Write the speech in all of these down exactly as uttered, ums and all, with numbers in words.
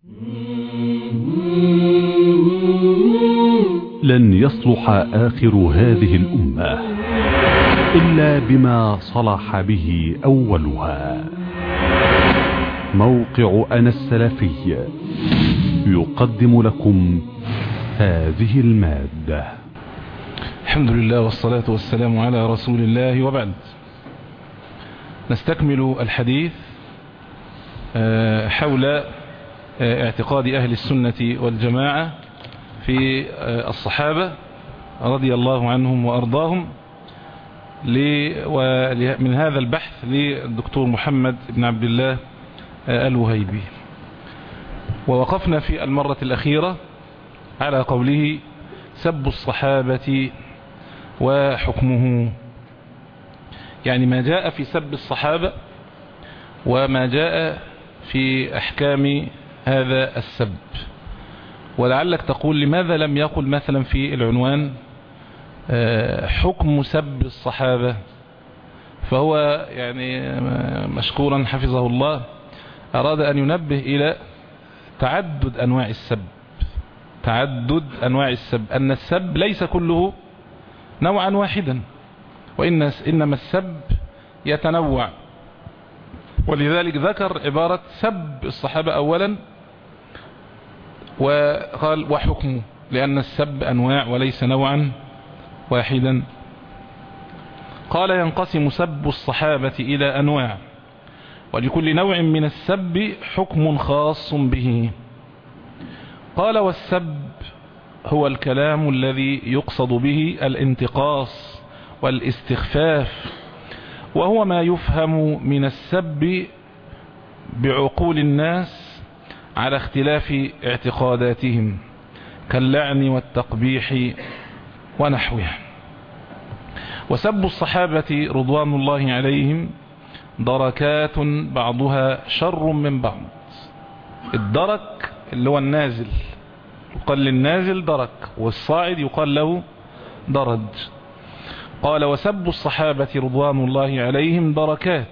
لن يصلح آخر هذه الأمة إلا بما صلح به أولها. موقع أنا السلفي يقدم لكم هذه المادة. الحمد لله والصلاة والسلام على رسول الله، وبعد. نستكمل الحديث حول اعتقاد أهل السنة والجماعة في الصحابة رضي الله عنهم وأرضاهم، ومن هذا البحث للدكتور محمد بن عبد الله الوهيبي. ووقفنا في المرة الأخيرة على قوله سب الصحابة وحكمه، يعني ما جاء في سب الصحابة وما جاء في أحكام هذا السب. ولعلك تقول لماذا لم يقل مثلا في العنوان حكم سب الصحابة؟ فهو يعني مشكورا حفظه الله أراد أن ينبه إلى تعدد أنواع السب، تعدد أنواع السب، أن السب ليس كله نوعا واحدا، وإن إنما السب يتنوع. ولذلك ذكر عبارة سب الصحابة أولا وقال وحكمه، لأن السب أنواع وليس نوعا واحدا. قال ينقسم سب الصحابة إلى أنواع، ولكل نوع من السب حكم خاص به. قال والسب هو الكلام الذي يقصد به الانتقاص والاستخفاف، وهو ما يفهم من السب بعقول الناس على اختلاف اعتقاداتهم كاللعن والتقبيح ونحوه. وسب الصحابة رضوان الله عليهم دركات بعضها شر من بعض. الدرك اللي هو النازل يقال للنازل درك، والصاعد يقال له درج. قال وسب الصحابة رضوان الله عليهم دركات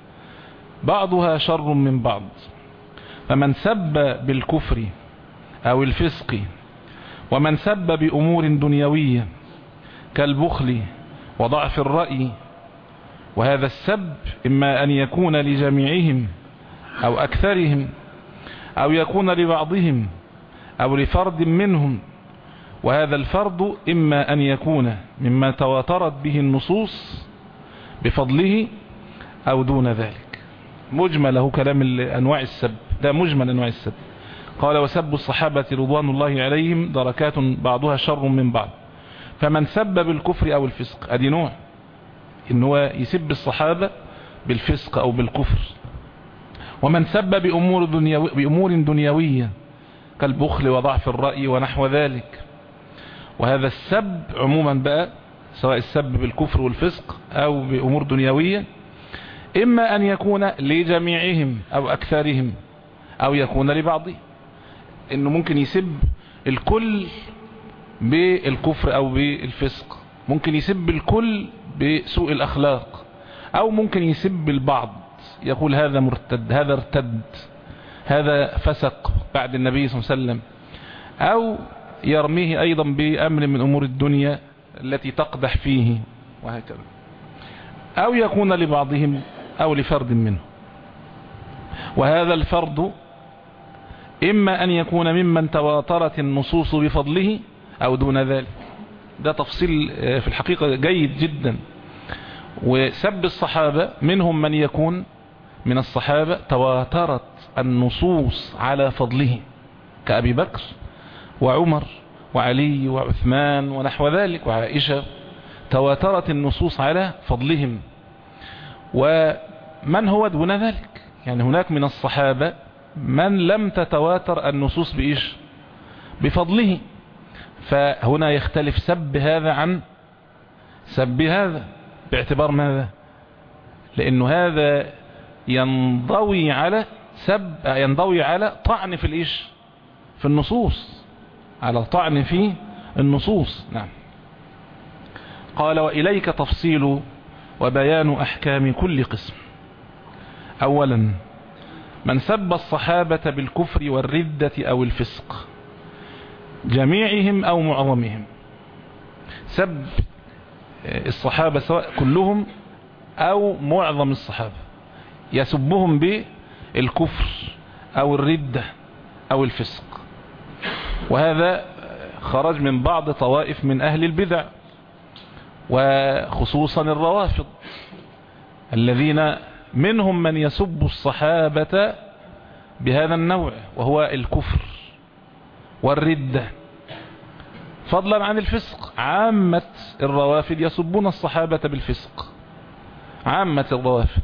بعضها شر من بعض، فمن سب بالكفر أو الفسق، ومن سب بأمور دنيوية كالبخل وضعف الرأي، وهذا السب إما أن يكون لجميعهم أو أكثرهم، أو يكون لبعضهم أو لفرد منهم، وهذا الفرد إما أن يكون مما تواترت به النصوص بفضله أو دون ذلك. مجمله كلام أنواع السب، ده مجمل أنواع السب. قال وسب الصحابة رضوان الله عليهم دركات بعضها شر من بعض، فمن سب بالكفر أو الفسق، أدي نوع إن هو يسب الصحابة بالفسق أو بالكفر. ومن سب بأمور, دنيوي بأمور دنيوية كالبخل وضعف الرأي ونحو ذلك. وهذا السب عموما بقى، سواء السب بالكفر والفسق أو بأمور دنيوية، إما أن يكون لجميعهم أو أكثرهم، أو يكون لبعضهم. إنه ممكن يسب الكل بالكفر أو بالفسق، ممكن يسب الكل بسوء الأخلاق، أو ممكن يسب البعض، يقول هذا مرتد، هذا ارتد، هذا فسق بعد النبي صلى الله عليه وسلم، أو يرميه أيضا بأمر من أمور الدنيا التي تقدح فيه، وهكذا. أو يكون لبعضهم أو لفرد منه، وهذا الفرد إما أن يكون ممن تواترت النصوص بفضله أو دون ذلك. ده تفصيل في الحقيقة جيد جدا. وسب الصحابة منهم من يكون من الصحابة تواترت النصوص على فضله كأبي بكر وعمر وعلي وعثمان ونحو ذلك وعائشة، تواترت النصوص على فضلهم. ومن هو دون ذلك؟ يعني هناك من الصحابة من لم تتواتر النصوص بإيش؟ بفضله. فهنا يختلف سب هذا عن سب هذا باعتبار ماذا؟ لأنه هذا ينضوي على سب، ينضوي على طعن في الإيش؟ في النصوص، على طعن في النصوص. نعم. قال وإليك تفصيل وبيان أحكام كل قسم. أولا من سب الصحابة بالكفر والردة أو الفسق جميعهم أو معظمهم. سب الصحابة سواء كلهم أو معظم الصحابة، يسبهم بالكفر أو الردة أو الفسق. وهذا خرج من بعض طوائف من أهل البدع، وخصوصا الروافض الذين منهم من يسب الصحابة بهذا النوع، وهو الكفر والردة، فضلا عن الفسق. عامة الروافض يسبون الصحابة بالفسق، عامة الروافض.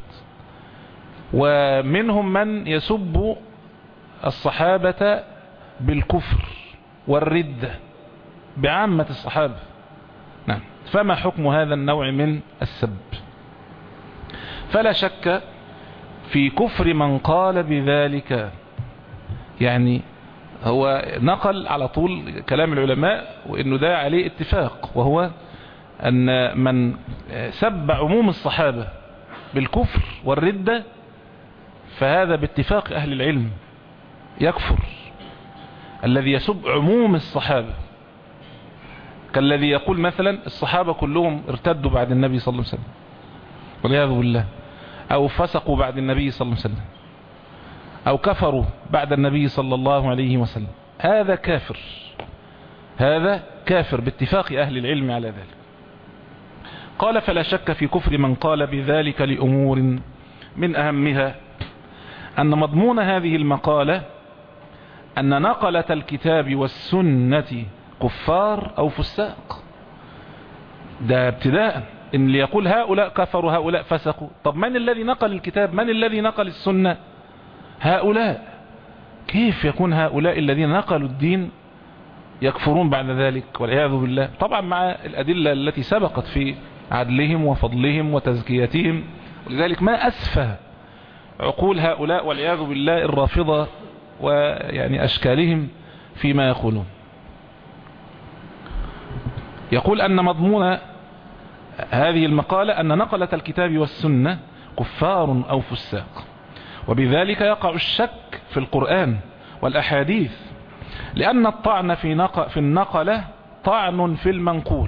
ومنهم من يسب الصحابة بالكفر والردة بعامة الصحابة. نعم. فما حكم هذا النوع من السب؟ فلا شك في كفر من قال بذلك. يعني هو نقل على طول كلام العلماء وإنه ده عليه اتفاق، وهو أن من سب عموم الصحابة بالكفر والردة فهذا باتفاق أهل العلم يكفر. الذي يسب عموم الصحابة كالذي يقول مثلا الصحابة كلهم ارتدوا بعد النبي صلى الله عليه وسلم والعياذ بالله، أو فسقوا بعد النبي صلى الله عليه وسلم، أو كفروا بعد النبي صلى الله عليه وسلم، هذا كافر، هذا كافر باتفاق أهل العلم على ذلك. قال فلا شك في كفر من قال بذلك لأمور من أهمها أن مضمون هذه المقالة أن نقلة الكتاب والسنة كفار أو فساق. ده ابتداء إن ليقول هؤلاء كفروا هؤلاء فسقوا. طب من الذي نقل الكتاب؟ من الذي نقل السنة؟ هؤلاء. كيف يكون هؤلاء الذين نقلوا الدين يكفرون بعد ذلك والعياذ بالله؟ طبعا مع الأدلة التي سبقت في عدلهم وفضلهم وتزكيتهم. ولذلك ما أسفه عقول هؤلاء والعياذ بالله الرافضة ويعني أشكالهم فيما يقولون. يقول أن مضمون هذه المقالة أن نقلة الكتاب والسنة كفار أو فساق، وبذلك يقع الشك في القرآن والأحاديث، لأن الطعن في, نق... في النقلة طعن في المنقول.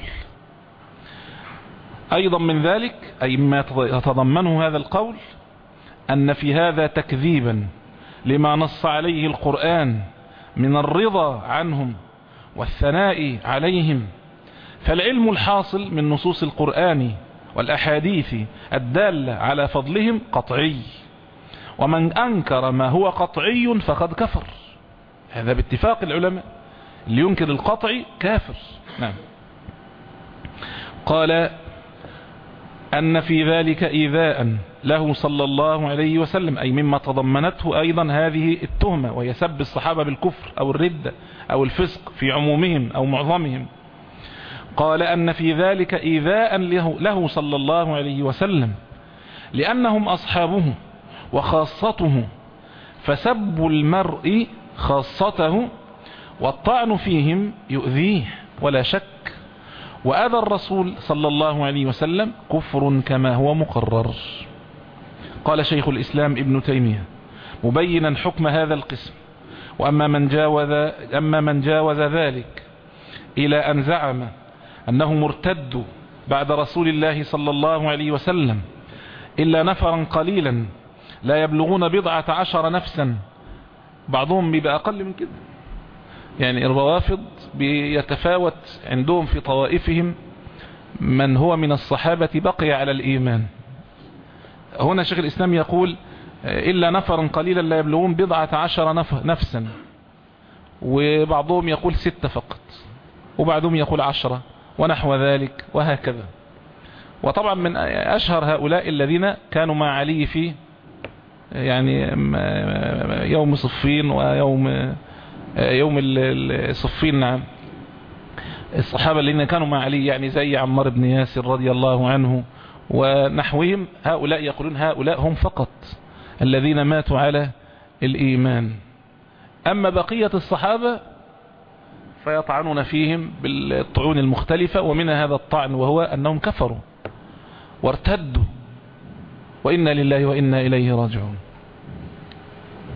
أيضا من ذلك أي ما يتضمنه هذا القول أن في هذا تكذيبا لما نص عليه القرآن من الرضا عنهم والثناء عليهم. فالعلم الحاصل من نصوص القرآن والأحاديث الدالة على فضلهم قطعي، ومن أنكر ما هو قطعي فقد كفر. هذا باتفاق العلماء، اللي ينكر القطعي كافر. نعم. قال أن في ذلك إيذاء له صلى الله عليه وسلم، أي مما تضمنته أيضا هذه التهمة، وهي سب الصحابة بالكفر أو الردة أو الفسق في عمومهم أو معظمهم. قال أن في ذلك إيذاء له, له صلى الله عليه وسلم، لأنهم أصحابه وخاصته، فسب المرء خاصته والطعن فيهم يؤذيه ولا شك. وأذى الرسول صلى الله عليه وسلم كفر كما هو مقرر. قال شيخ الإسلام ابن تيمية مبينا حكم هذا القسم: وأما من جاوز, أما من جاوز ذلك إلى أن زعم أنه مرتد بعد رسول الله صلى الله عليه وسلم إلا نفرا قليلا لا يبلغون بضعة عشر نفسا، بعضهم بيبقى أقل من كده. يعني الروافض بيتفاوت عندهم في طوائفهم من هو من الصحابة بقي على الإيمان. هنا شيخ الإسلام يقول إلا نفرا قليلا لا يبلغون بضعة عشر نفسا، وبعضهم يقول ستة فقط، وبعضهم يقول عشرة ونحو ذلك وهكذا. وطبعا من أشهر هؤلاء الذين كانوا مع علي في يعني يوم صفين ويوم يوم الصفين. نعم. الصحابة الذين كانوا مع علي يعني زي عمار بن ياسر رضي الله عنه ونحوهم، هؤلاء يقولون هؤلاء هم فقط الذين ماتوا على الإيمان. أما بقية الصحابة فيطعنون فيهم بالطعون المختلفة، ومن هذا الطعن وهو أنهم كفروا وارتدوا، وإنا لله وإنا إليه راجعون.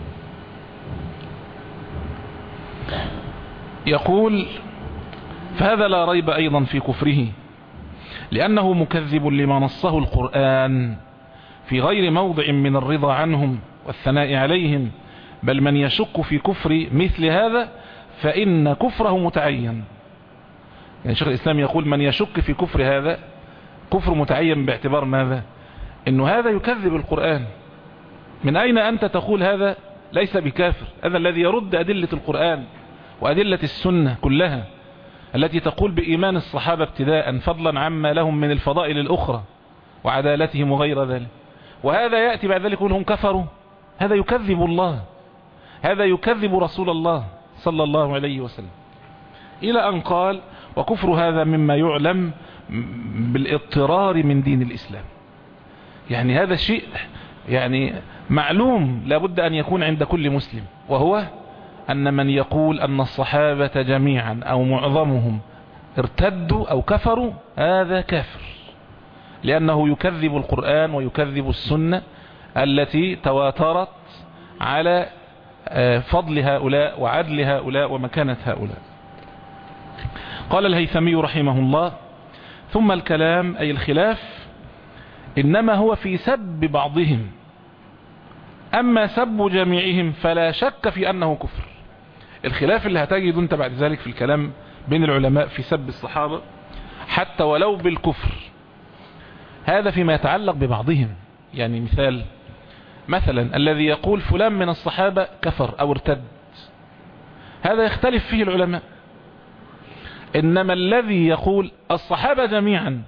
يقول فهذا لا ريب أيضا في كفره، لأنه مكذب لما نصه القرآن في غير موضع من الرضا عنهم والثناء عليهم، بل من يشك في كفر مثل هذا فإن كفره متعين. يعني شيخ الإسلام يقول من يشك في كفر هذا كفر متعين، باعتبار ماذا؟ إنه هذا يكذب القرآن. من أين أنت تقول هذا ليس بكافر؟ هذا الذي يرد أدلة القرآن وأدلة السنة كلها التي تقول بإيمان الصحابة ابتداء، فضلا عما لهم من الفضائل الأخرى وعدالتهم وغير ذلك. وهذا يأتي بعد ذلك يقول هم كفروا. هذا يكذب الله، هذا يكذب رسول الله صلى الله عليه وسلم، إلى أن قال وكفر هذا مما يعلم بالاضطرار من دين الإسلام. يعني هذا شيء يعني معلوم لابد أن يكون عند كل مسلم، وهو أن من يقول أن الصحابة جميعا أو معظمهم ارتدوا أو كفروا هذا كافر، لأنه يكذب القرآن ويكذب السنة التي تواترت على فضل هؤلاء وعدل هؤلاء ومكانة هؤلاء. قال الهيثمي رحمه الله ثم الكلام أي الخلاف إنما هو في سب بعضهم، أما سب جميعهم فلا شك في أنه كفر. الخلاف اللي هتجد انت بعد ذلك في الكلام بين العلماء في سب الصحابة حتى ولو بالكفر، هذا فيما يتعلق ببعضهم. يعني مثال مثلا الذي يقول فلان من الصحابة كفر أو ارتد، هذا يختلف فيه العلماء. إنما الذي يقول الصحابة جميعا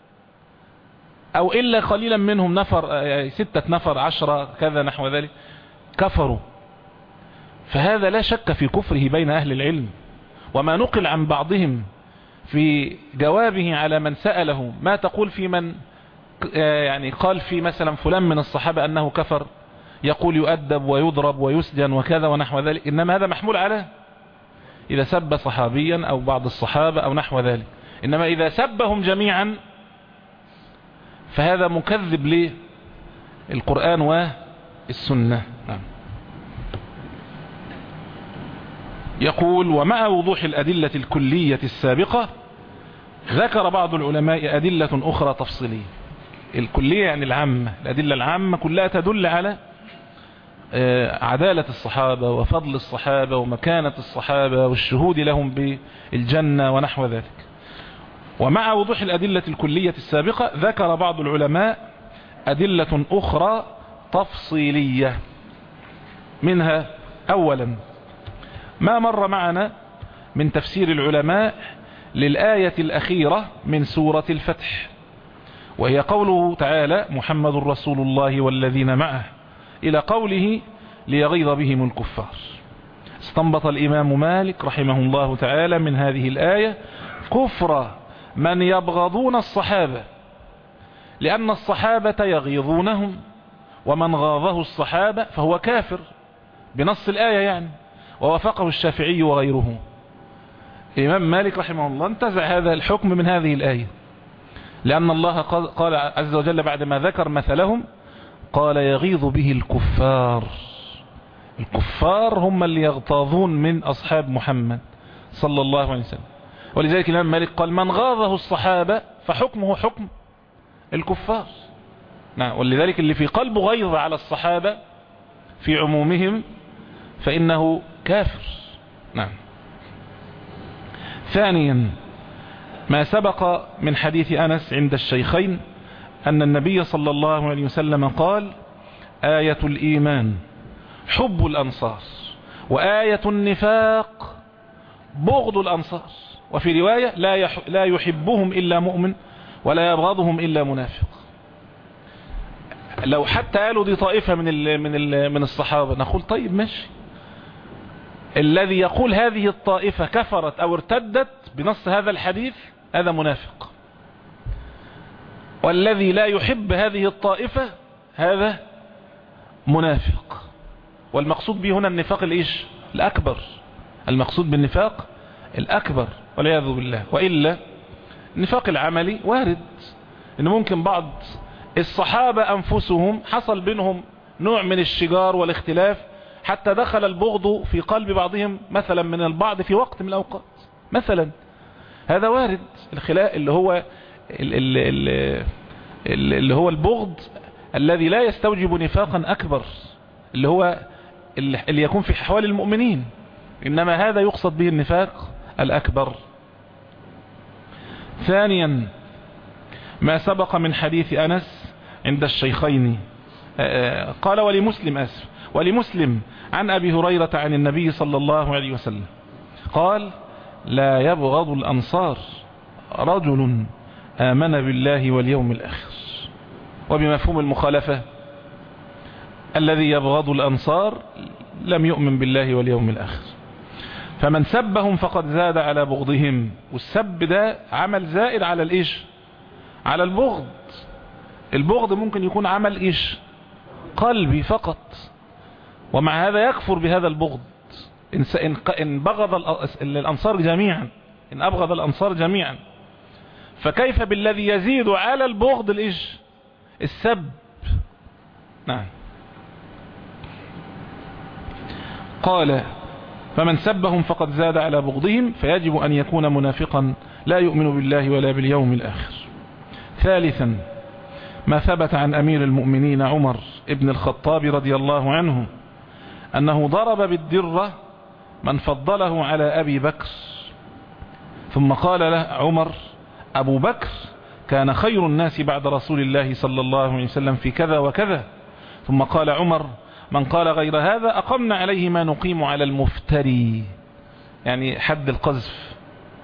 أو إلا قليلا منهم نفر ستة نفر عشرة كذا نحو ذلك كفروا، فهذا لا شك في كفره بين أهل العلم. وما نقل عن بعضهم في جوابه على من سأله ما تقول في من يعني قال في مثلا فلان من الصحابة أنه كفر، يقول يؤدب ويضرب ويسجن وكذا ونحو ذلك. إنما هذا محمول على إذا سب صحابيا أو بعض الصحابة أو نحو ذلك. إنما إذا سبهم جميعا فهذا مكذب للقرآن والسنة. يقول ومع وضوح الأدلة الكلية السابقة ذكر بعض العلماء أدلة أخرى تفصيلية. الكلية يعني العامة، الأدلة العامة كلها تدل على عدالة الصحابة وفضل الصحابة ومكانة الصحابة والشهود لهم بالجنة ونحو ذلك. ومع وضوح الأدلة الكلية السابقة ذكر بعض العلماء أدلة أخرى تفصيلية، منها أولا ما مر معنا من تفسير العلماء للآية الأخيرة من سورة الفتح، وهي قوله تعالى محمد رسول الله والذين معه إلى قوله ليغيظ بهم الكفار. استنبط الإمام مالك رحمه الله تعالى من هذه الآية كفر من يبغضون الصحابة، لأن الصحابة يغيظونهم، ومن غاضه الصحابة فهو كافر بنص الآية يعني. ووافقه الشافعي وغيره. الإمام مالك رحمه الله انتزع هذا الحكم من هذه الآية، لأن الله قال عز وجل بعدما ذكر مثلهم قال يغيظ به الكفار. الكفار هم اللي يغتاظون من أصحاب محمد صلى الله عليه وسلم. ولذلك الإمام مالك قال من غاضه الصحابة فحكمه حكم الكفار. نعم. ولذلك اللي في قلبه غيظ على الصحابة في عمومهم فإنه كافر. نعم. ثانيا ما سبق من حديث أنس عند الشيخين أن النبي صلى الله عليه وسلم قال آية الإيمان حب الأنصار، وآية النفاق بغض الأنصار، وفي رواية لا يح لا يحبهم إلا مؤمن ولا يبغضهم إلا منافق. لو حتى قالوا دي طائفة من ال من ال من الصحابة نقول طيب ماشي، الذي يقول هذه الطائفة كفرت أو ارتدت بنص هذا الحديث هذا منافق، والذي لا يحب هذه الطائفة هذا منافق. والمقصود به هنا النفاق الإيش الأكبر، المقصود بالنفاق الأكبر والعياذ بالله. وإلا النفاق العملي وارد، إن ممكن بعض الصحابة أنفسهم حصل بينهم نوع من الشجار والاختلاف حتى دخل البغض في قلب بعضهم مثلا من البعض في وقت من الأوقات مثلا. هذا وارد. الخلاء اللي هو اللي, اللي, اللي هو البغض الذي لا يستوجب نفاقا أكبر، اللي هو اللي يكون في أحوال المؤمنين، إنما هذا يقصد به النفاق الأكبر. ثانيا ما سبق من حديث أنس عند الشيخين، قال ولمسلم أسف ولمسلم عن أبي هريرة عن النبي صلى الله عليه وسلم قال لا يبغض الأنصار رجل آمن بالله واليوم الآخر. وبمفهوم المخالفة الذي يبغض الأنصار لم يؤمن بالله واليوم الآخر، فمن سبهم فقد زاد على بغضهم. والسب ده عمل زائد على الإيش؟ على البغض. البغض ممكن يكون عمل إيش؟ قلبي فقط، ومع هذا يكفر بهذا البغض. إن بغض الأنصار جميعا، إن أبغض الأنصار جميعا، فكيف بالذي يزيد على البغض الإيش؟ السب. نعم. قال فمن سبهم فقد زاد على بغضهم، فيجب أن يكون منافقا لا يؤمن بالله ولا باليوم الآخر. ثالثا ما ثبت عن أمير المؤمنين عمر ابن الخطاب رضي الله عنه أنه ضرب بالدرة من فضله على أبي بكر، ثم قال له عمر أبو بكر كان خير الناس بعد رسول الله صلى الله عليه وسلم في كذا وكذا. ثم قال عمر من قال غير هذا أقمنا عليه ما نقيم على المفتري، يعني حد القذف.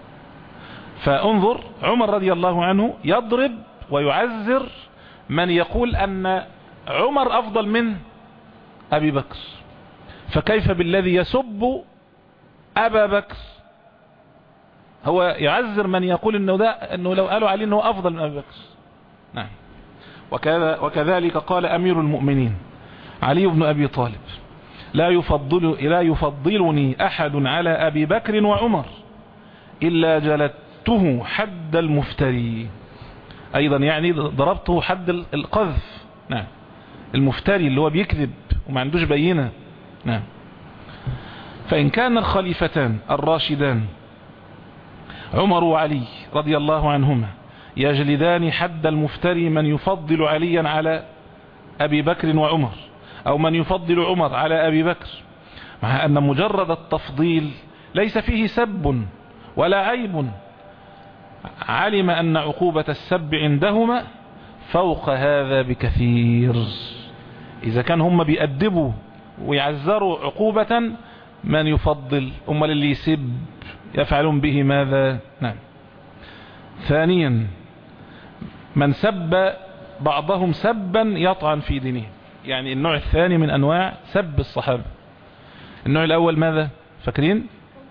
فانظر عمر رضي الله عنه يضرب ويعزر من يقول أن عمر أفضل من أبي بكر، فكيف بالذي يسب أبا بكر؟ هو يعزر من يقول إنه, ده إنه لو قالوا عليه أنه أفضل من أبي بكر. نعم. وكذا وكذلك قال أمير المؤمنين علي بن أبي طالب لا يفضل لا يفضلني أحد على أبي بكر وعمر إلا جلدته حد المفتري. أيضا يعني ضربته حد القذف. نعم. المفتري اللي هو بيكذب وما عندوش بينة. نعم. فإن كان الخليفتان الراشدان عمر وعلي رضي الله عنهما يجلدان حد المفتري من يفضل عليا على أبي بكر وعمر، أو من يفضل عمر على أبي بكر، مع أن مجرد التفضيل ليس فيه سب ولا عيب، علم أن عقوبة السب عندهما فوق هذا بكثير. إذا كان هم بيأدبوا ويعزروا عقوبة من يفضل، أما اللي يسب يفعلون به ماذا؟ نعم. ثانيا من سب بعضهم سبا يطعن في دينه، يعني النوع الثاني من أنواع سب الصحابة. النوع الأول ماذا فاكرين؟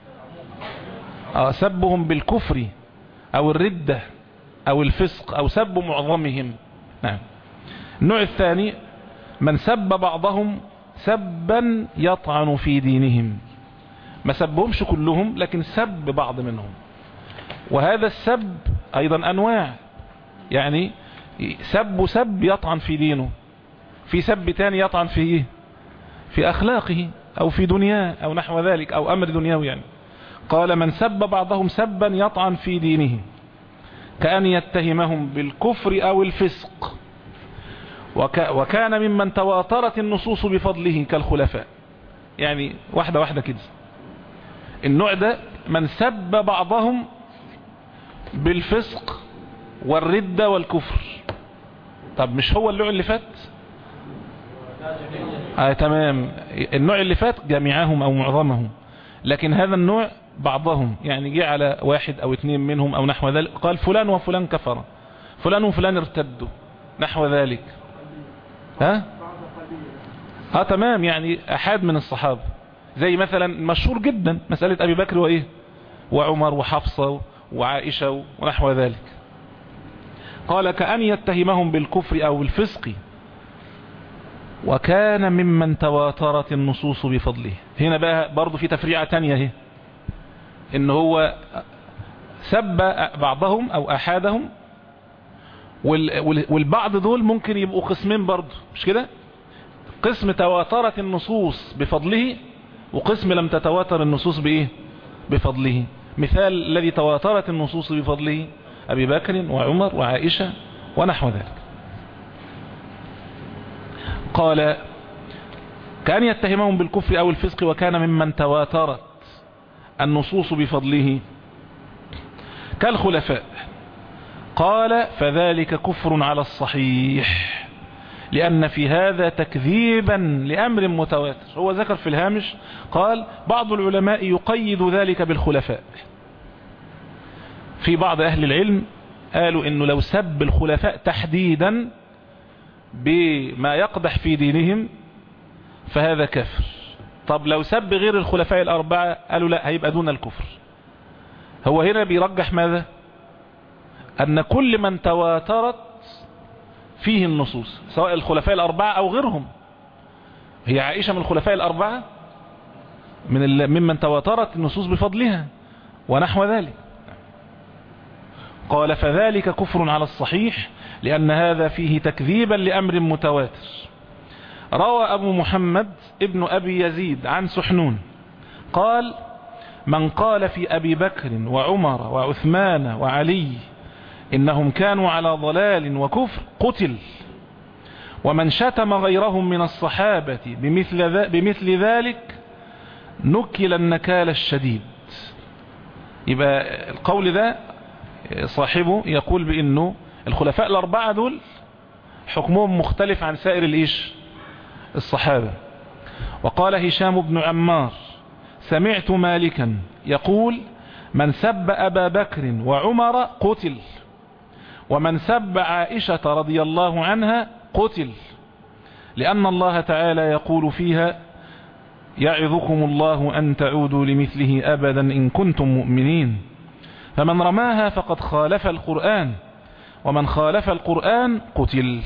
آه سبهم بالكفر أو الردة أو الفسق أو سب معظمهم. نعم. النوع الثاني من سب بعضهم سبا يطعن في دينهم، ما سبهمش كلهم لكن سب بعض منهم. وهذا السب أيضا أنواع، يعني سب سب يطعن في دينه، في سب تاني يطعن في في أخلاقه أو في دنياه أو نحو ذلك أو أمر دنيوي. يعني قال من سب بعضهم سبا يطعن في دينه كأن يتهمهم بالكفر أو الفسق، وك وكان ممن تواترت النصوص بفضله كالخلفاء. يعني واحدة واحدة كده. النوع ده من سب بعضهم بالفسق والردة والكفر. طب مش هو النوع اللي فات؟ آه تمام. النوع اللي فات جميعهم او معظمهم، لكن هذا النوع بعضهم، يعني جه على واحد او اثنين منهم او نحو ذلك، قال فلان وفلان كفر، فلان وفلان ارتدوا نحو ذلك. ها اه تمام. يعني احد من الصحابة، زي مثلا مشهور جدا مسألة ابي بكر وايه وعمر وحفصة وعائشة ونحو ذلك. قال كأن يتهمهم بالكفر او الفسق وكان ممن تواترت النصوص بفضله. هنا بقى برضو في تفريعة تانية اهي، ان هو سب بعضهم او احدهم، والبعض دول ممكن يبقوا قسمين برضو، مش كده؟ قسم تواترت النصوص بفضله، وقسم لم تتواتر النصوص بإيه؟ بفضله. مثال الذي تواترت النصوص بفضله أبي بكر وعمر وعائشة ونحو ذلك. قال كان يتهمهم بالكفر أو الفسق وكان ممن تواترت النصوص بفضله كالخلفاء. قال فذلك كفر على الصحيح لأن في هذا تكذيبا لأمر متواتر. هو ذكر في الهامش قال بعض العلماء يقيد ذلك بالخلفاء. في بعض أهل العلم قالوا إنه لو سب الخلفاء تحديدا بما يقدح في دينهم فهذا كفر. طب لو سب غير الخلفاء الأربعة قالوا لا، هيبقى دون الكفر. هو هنا بيرجح ماذا؟ أن كل من تواترت فيه النصوص سواء الخلفاء الأربعة أو غيرهم. هي عائشة من الخلفاء الأربعة من ممن تواترت النصوص بفضلها ونحو ذلك. قال فذلك كفر على الصحيح لأن هذا فيه تكذيبا لأمر متواتر. روى أبو محمد ابن أبي يزيد عن سحنون قال من قال في أبي بكر وعمر وعثمان وعلي إنهم كانوا على ضلال وكفر قتل، ومن شتم غيرهم من الصحابة بمثل, بمثل ذلك نكل النكال الشديد. يبقى القول ده صاحبه يقول بأنه الخلفاء الأربعة دول حكمهم مختلف عن سائر الإيش الصحابة. وقال هشام بن عمار سمعت مالكا يقول من سب أبا بكر وعمر قتل، ومن سب عائشة رضي الله عنها قتل، لأن الله تعالى يقول فيها يعظكم الله أن تعودوا لمثله أبدا إن كنتم مؤمنين. فمن رماها فقد خالف القرآن، ومن خالف القرآن قتل.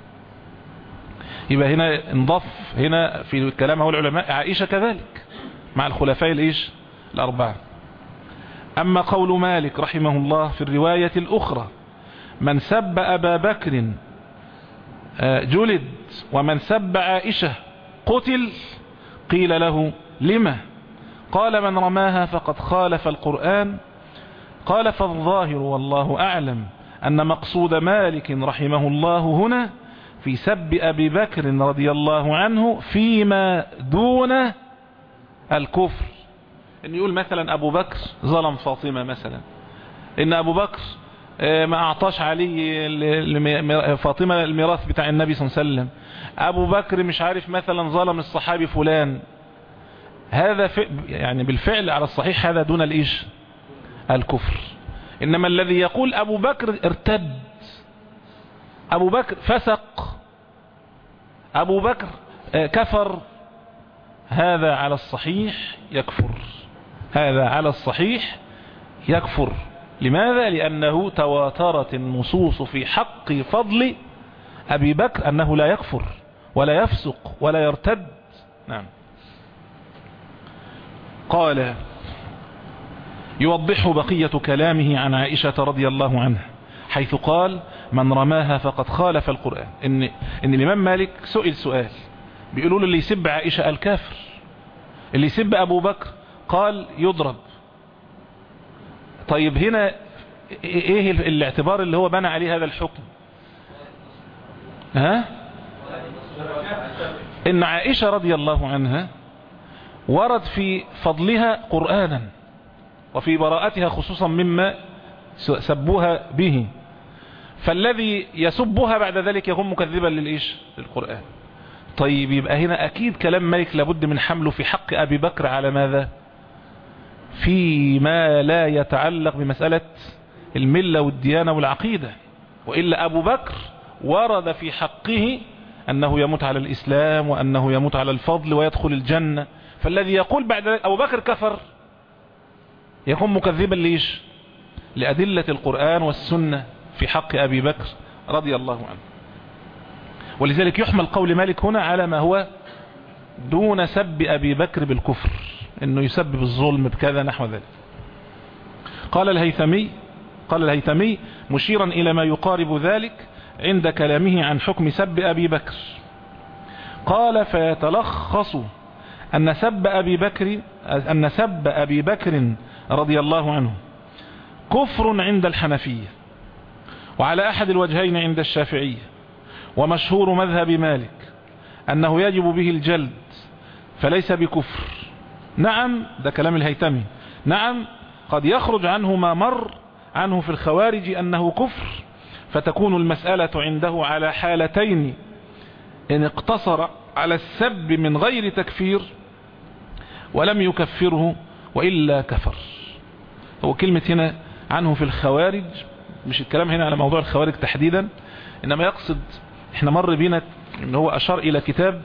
يبقى هنا انضاف هنا في كلامه العلماء عائشة كذلك مع الخلفاء الإيش الأربعة. أما قول مالك رحمه الله في الرواية الأخرى من سب أبا بكر جلد ومن سب عائشة قتل، قيل له لما؟ قال من رماها فقد خالف القرآن. قال فالظاهر والله أعلم أن مقصود مالك رحمه الله هنا في سب أبي بكر رضي الله عنه فيما دون الكفر. إن يقول مثلا أبو بكر ظلم فاطمة مثلا، إن أبو بكر ما أعطاش علي فاطمة الميراث بتاع النبي صلى الله عليه وسلم، أبو بكر مش عارف مثلا ظلم الصحابي فلان. هذا يعني بالفعل على الصحيح هذا دون الإيش الكفر. إنما الذي يقول أبو بكر ارتد، أبو بكر فسق، أبو بكر كفر، هذا على الصحيح يكفر، هذا على الصحيح يكفر. لماذا؟ لأنه تواترت النصوص في حق فضل أبي بكر أنه لا يكفر ولا يفسق ولا يرتد. نعم. قال يوضح بقية كلامه عن عائشة رضي الله عنها حيث قال من رماها فقد خالف القرآن. إن, إن الإمام مالك سئل سؤال بيقولوا له اللي يسب عائشة الكافر، اللي يسب أبو بكر قال يضرب. طيب هنا ايه الاعتبار اللي هو بنى عليه هذا الحكم؟ ها؟ ان عائشة رضي الله عنها ورد في فضلها قرآنا وفي براءتها خصوصا مما سبوها به، فالذي يسبها بعد ذلك يكون مكذبا للإيش للقرآن. طيب يبقى هنا اكيد كلام مالك لابد من حمله في حق ابي بكر على ماذا؟ فيما لا يتعلق بمسألة الملة والديانة والعقيدة. وإلا أبو بكر ورد في حقه أنه يموت على الإسلام وأنه يموت على الفضل ويدخل الجنة، فالذي يقول بعد ذلك أبو بكر كفر يكون مكذبا ليش؟ لأدلة القرآن والسنة في حق أبي بكر رضي الله عنه. ولذلك يحمل قول مالك هنا على ما هو دون سب أبي بكر بالكفر، انه يسبب الظلم بكذا نحو ذلك. قال الهيثمي قال الهيثمي مشيرا الى ما يقارب ذلك عند كلامه عن حكم سب ابي بكر. قال فيتلخص أن سب أبي بكر أن سب أبي بكر رضي الله عنه كفر عند الحنفية، وعلى أحد الوجهين عند الشافعية، ومشهور مذهب مالك أنه يجب به الجلد فليس بكفر. نعم، ده كلام الهيتمي. نعم، قد يخرج عنه ما مر عنه في الخوارج أنه كفر، فتكون المسألة عنده على حالتين: إن اقتصر على السب من غير تكفير ولم يكفره وإلا كفر. هو كلمة هنا عنه في الخوارج، مش الكلام هنا على موضوع الخوارج تحديدا، إنما يقصد، احنا مر بينا إن هو أشار إلى كتاب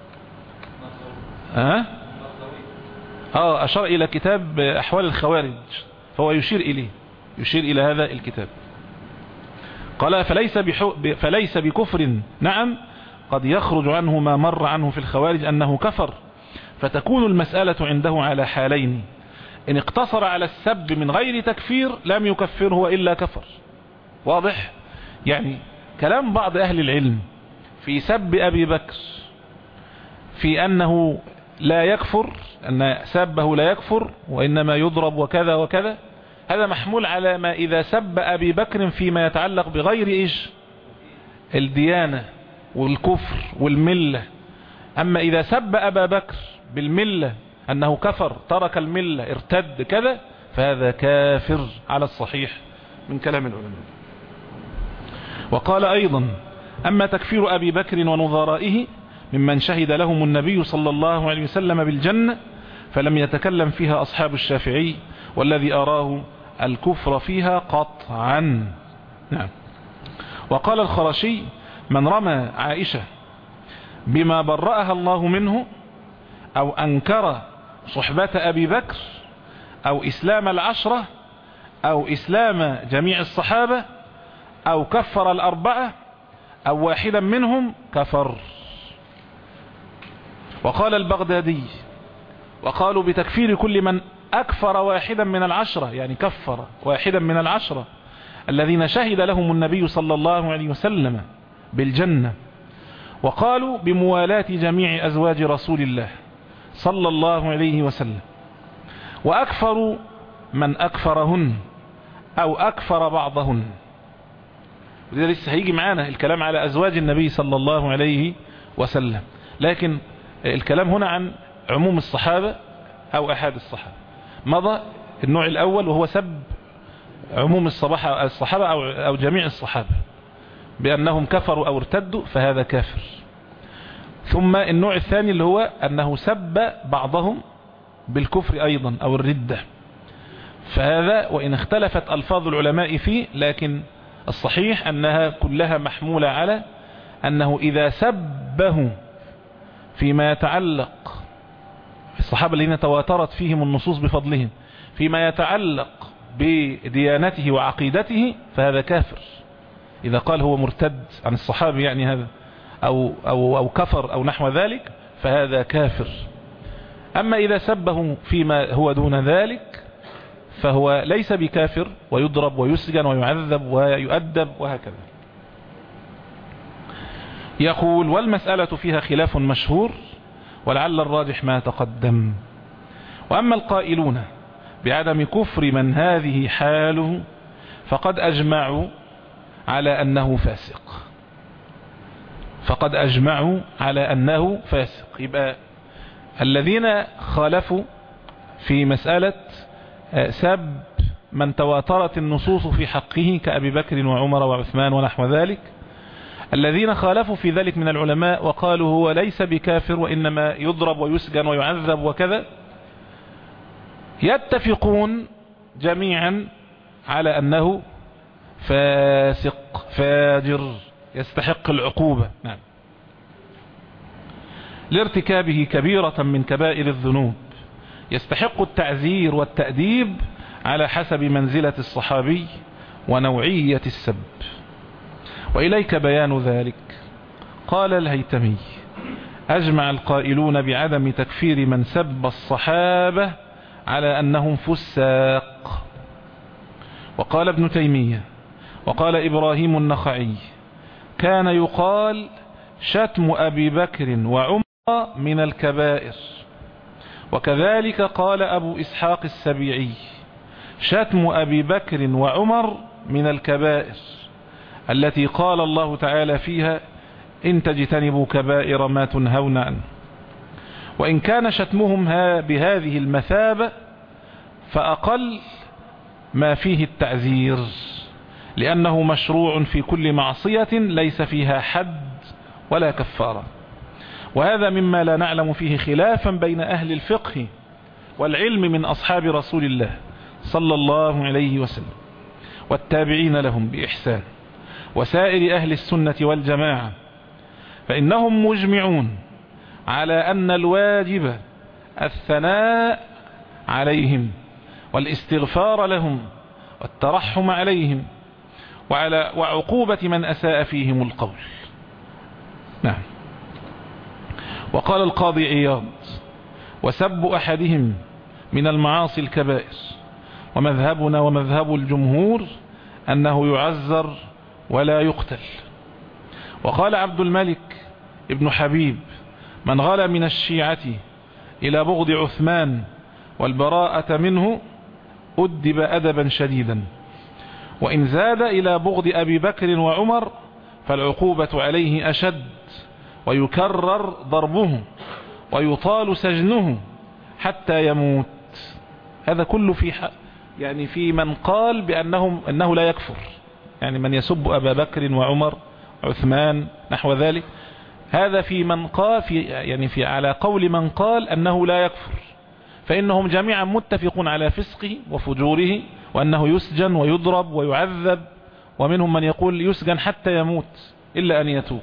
ها؟ آه أشار إلى كتاب أحوال الخوارج، فهو يشير إليه، يشير إلى هذا الكتاب. قال فليس, بحو فليس بكفر. نعم، قد يخرج عنه ما مر عنه في الخوارج أنه كفر، فتكون المسألة عنده على حالين: إن اقتصر على السب من غير تكفير لم يكفره وإلا كفر. واضح؟ يعني كلام بعض أهل العلم في سب أبي بكر في أنه لا يكفر، أن سبه لا يكفر وإنما يضرب وكذا وكذا، هذا محمول على ما إذا سب أبي بكر فيما يتعلق بغير إيش الديانة والكفر والملة. أما إذا سب أبا بكر بالملة أنه كفر، ترك الملة، ارتد كذا، فهذا كافر على الصحيح من كلام العلماء. وقال أيضا: أما تكفير أبي بكر ونظرائه ممن شهد لهم النبي صلى الله عليه وسلم بالجنة فلم يتكلم فيها أصحاب الشافعي، والذي أراه الكفر فيها قطعا. نعم. وقال الخرشي: من رمى عائشة بما برأها الله منه أو أنكر صحبة أبي بكر أو إسلام العشرة أو إسلام جميع الصحابة أو كفر الأربعة أو واحدا منهم كفر. وقال البغدادي: وقالوا بتكفير كل من أكفر واحدا من العشرة، يعني كفر واحدا من العشرة الذين شهد لهم النبي صلى الله عليه وسلم بالجنة. وقالوا بموالاة جميع أزواج رسول الله صلى الله عليه وسلم. وأكفروا من أكفرهن أو أكفر بعضهن. وده لسه هيجي معانا الكلام على أزواج النبي صلى الله عليه وسلم، لكن الكلام هنا عن عموم الصحابة أو أحد الصحابة. مضى النوع الأول وهو سب عموم الصحابة أو جميع الصحابة بأنهم كفروا أو ارتدوا، فهذا كافر. ثم النوع الثاني اللي هو أنه سب بعضهم بالكفر أيضا أو الردة، فهذا وإن اختلفت ألفاظ العلماء فيه، لكن الصحيح أنها كلها محمولة على أنه إذا سبه فيما يتعلق الصحابة الذين تواترت فيهم النصوص بفضلهم فيما يتعلق بديانته وعقيدته فهذا كافر. إذا قال هو مرتد عن الصحابة يعني هذا أو, أو, أو كفر أو نحو ذلك فهذا كافر. أما إذا سبه فيما هو دون ذلك فهو ليس بكافر، ويضرب ويسجن ويعذب ويؤدب وهكذا. يقول: والمسألة فيها خلاف مشهور ولعل الراجح ما تقدم. وأما القائلون بعدم كفر من هذه حاله فقد أجمعوا على أنه فاسق، فقد أجمعوا على أنه فاسق. يبقى الذين خالفوا في مسألة سب من تواترت النصوص في حقه كأبي بكر وعمر وعثمان ونحو ذلك، الذين خالفوا في ذلك من العلماء وقالوا هو ليس بكافر وإنما يضرب ويسجن ويعذب وكذا، يتفقون جميعا على أنه فاسق فاجر يستحق العقوبة. نعم. لارتكابه كبيرة من كبائر الذنوب يستحق التعزير والتأديب على حسب منزلة الصحابي ونوعية السب. وإليك بيان ذلك. قال الهيتمي: أجمع القائلون بعدم تكفير من سب الصحابة على أنهم فساق. وقال ابن تيمية وقال إبراهيم النخعي: كان يقال شتم أبي بكر وعمر من الكبائر. وكذلك قال أبو إسحاق السبيعي شتم أبي بكر وعمر من الكبائر التي قال الله تعالى فيها إن تجتنبوا كبائر ما تنهون عنه. وإن كان شتمهم بهذه المثابة فأقل ما فيه التعزير، لأنه مشروع في كل معصية ليس فيها حد ولا كفارة. وهذا مما لا نعلم فيه خلافا بين أهل الفقه والعلم من أصحاب رسول الله صلى الله عليه وسلم والتابعين لهم بإحسان وسائر أهل السنة والجماعة، فإنهم مجمعون على أن الواجب الثناء عليهم والاستغفار لهم والترحم عليهم وعلى وعقوبة من أساء فيهم القول. نعم. وقال القاضي عياض وسب أحدهم من المعاصي الكبائر، ومذهبنا ومذهب الجمهور أنه يعزر ولا يقتل. وقال عبد الملك ابن حبيب من غلا من الشيعة إلى بغض عثمان والبراءة منه أدب أدبا شديدا، وإن زاد إلى بغض أبي بكر وعمر فالعقوبة عليه أشد، ويكرر ضربه ويطال سجنه حتى يموت. هذا كله في يعني في من قال بأنهم أنه لا يكفر، يعني من يسب أبا بكر وعمر عثمان نحو ذلك، هذا في من قال في يعني في على قول من قال أنه لا يكفر، فإنهم جميعا متفقون على فسقه وفجوره وأنه يسجن ويضرب ويعذب، ومنهم من يقول يسجن حتى يموت إلا أن يتوب.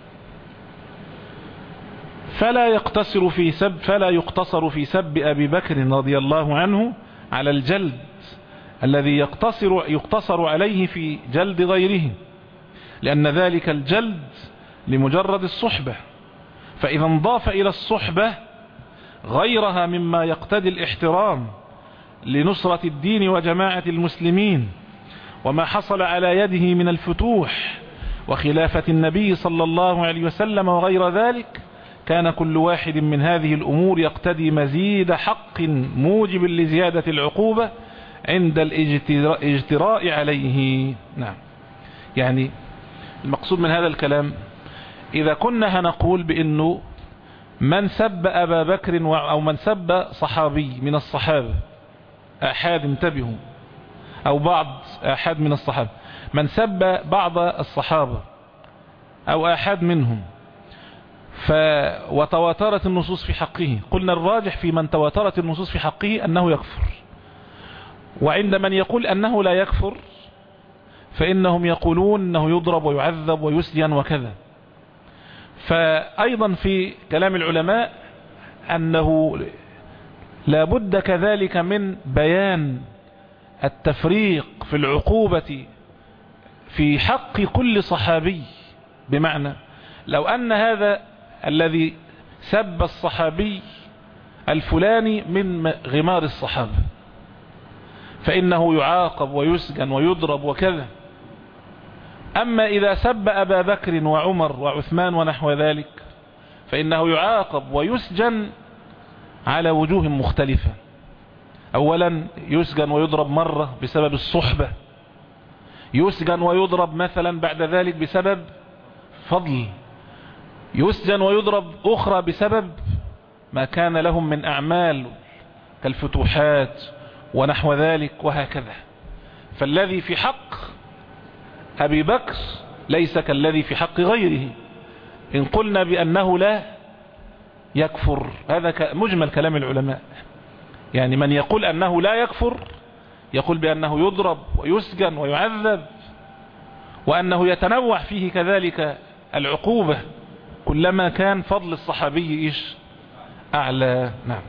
فلا يقتصر في سب فلا يقتصر في سب أبي بكر رضي الله عنه على الجلد الذي يقتصر يقتصر عليه في جلد غيره، لأن ذلك الجلد لمجرد الصحبة، فإذا انضاف إلى الصحبة غيرها مما يقتضي الاحترام لنصرة الدين وجماعة المسلمين وما حصل على يده من الفتوح وخلافة النبي صلى الله عليه وسلم وغير ذلك، كان كل واحد من هذه الأمور يقتضي مزيد حق موجب لزيادة العقوبة عند الاجتراء عليه. نعم. يعني المقصود من هذا الكلام إذا كنا هنقول بأنه من سب أبا بكر أو من سب صحابي من الصحابة أحد، انتبهوا، أو بعض أحد من الصحابة، من سب بعض الصحابة أو أحد منهم ف وتواترت النصوص في حقه، قلنا الراجح في من تواترت النصوص في حقه أنه يكفر. وعند من يقول أنه لا يكفر فإنهم يقولون أنه يضرب ويعذب ويسجن وكذا. فأيضا في كلام العلماء أنه لا بد كذلك من بيان التفريق في العقوبة في حق كل صحابي، بمعنى لو أن هذا الذي سب الصحابي الفلاني من غمار الصحابة فإنه يعاقب ويسجن ويضرب وكذا، أما إذا سب أبا بكر وعمر وعثمان ونحو ذلك فإنه يعاقب ويسجن على وجوه مختلفة. أولا يسجن ويضرب مرة بسبب الصحبة، يسجن ويضرب مثلا بعد ذلك بسبب فضل، يسجن ويضرب أخرى بسبب ما كان لهم من أعمال كالفتوحات ونحو ذلك وهكذا. فالذي في حق أبي بكر ليس كالذي في حق غيره إن قلنا بأنه لا يكفر. هذا مجمل كلام العلماء، يعني من يقول أنه لا يكفر يقول بأنه يضرب ويسجن ويعذب، وأنه يتنوع فيه كذلك العقوبة كلما كان فضل الصحابي إيش أعلى. نعم.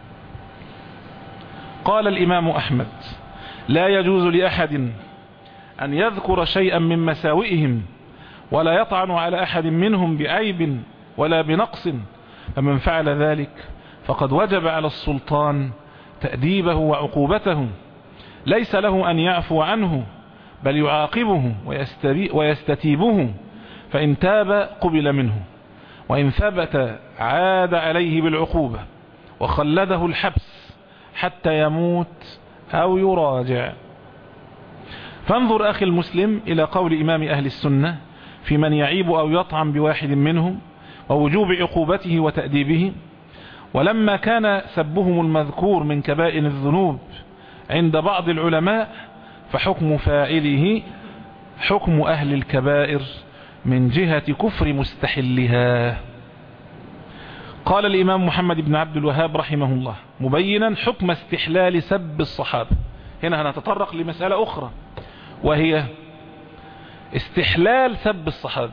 قال الإمام أحمد لا يجوز لأحد أن يذكر شيئا من مساوئهم ولا يطعن على أحد منهم بعيب ولا بنقص، فمن فعل ذلك فقد وجب على السلطان تأديبه وعقوبته، ليس له أن يعفو عنه بل يعاقبه ويستتيبه، فإن تاب قبل منه، وإن ثبت عاد عليه بالعقوبة وخلده الحبس حتى يموت أو يراجع. فانظر أخي المسلم إلى قول إمام أهل السنة في من يعيب أو يطعن بواحد منهم ووجوب عقوبته وتأديبه. ولما كان سبهم المذكور من كبائر الذنوب عند بعض العلماء، فحكم فاعله حكم أهل الكبائر من جهة كفر مستحلها. قال الإمام محمد بن عبد الوهاب رحمه الله مبينا حكم استحلال سب الصحابة. هنا هنتطرق لمسألة أخرى، وهي استحلال سب الصحابة،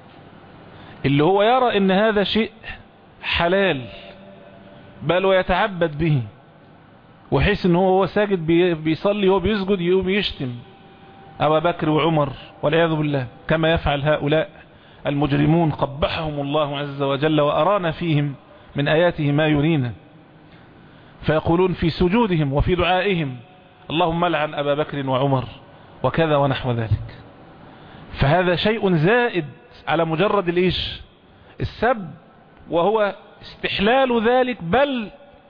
اللي هو يرى ان هذا شيء حلال بل ويتعبد به، وحيث ان هو ساجد بيصلي وهو بيسجد يقوم يشتم أبا بكر وعمر والعياذ بالله، كما يفعل هؤلاء المجرمون قبحهم الله عز وجل وأرانا فيهم من آياته ما يرينا. فيقولون في سجودهم وفي دعائهم اللهم لعن أبا بكر وعمر وكذا ونحو ذلك. فهذا شيء زائد على مجرد الإيش السب، وهو استحلال ذلك بل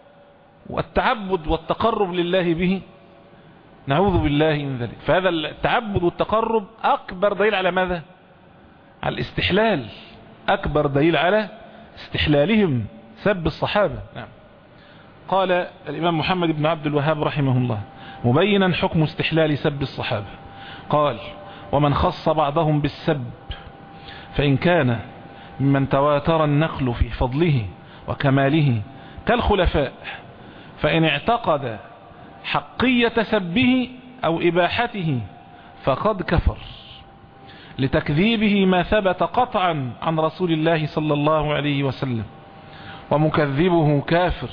والتعبد والتقرب لله به، نعوذ بالله من ذلك. فهذا التعبد والتقرب أكبر دليل على ماذا؟ على الاستحلال، أكبر دليل على استحلالهم سب الصحابة. نعم. قال الإمام محمد بن عبد الوهاب رحمه الله مبينا حكم استحلال سب الصحابة، قال ومن خص بعضهم بالسب فإن كان ممن تواتر النقل في فضله وكماله كالخلفاء، فإن اعتقد حقية سبه أو إباحته فقد كفر لتكذيبه ما ثبت قطعا عن رسول الله صلى الله عليه وسلم، ومكذبه كافر.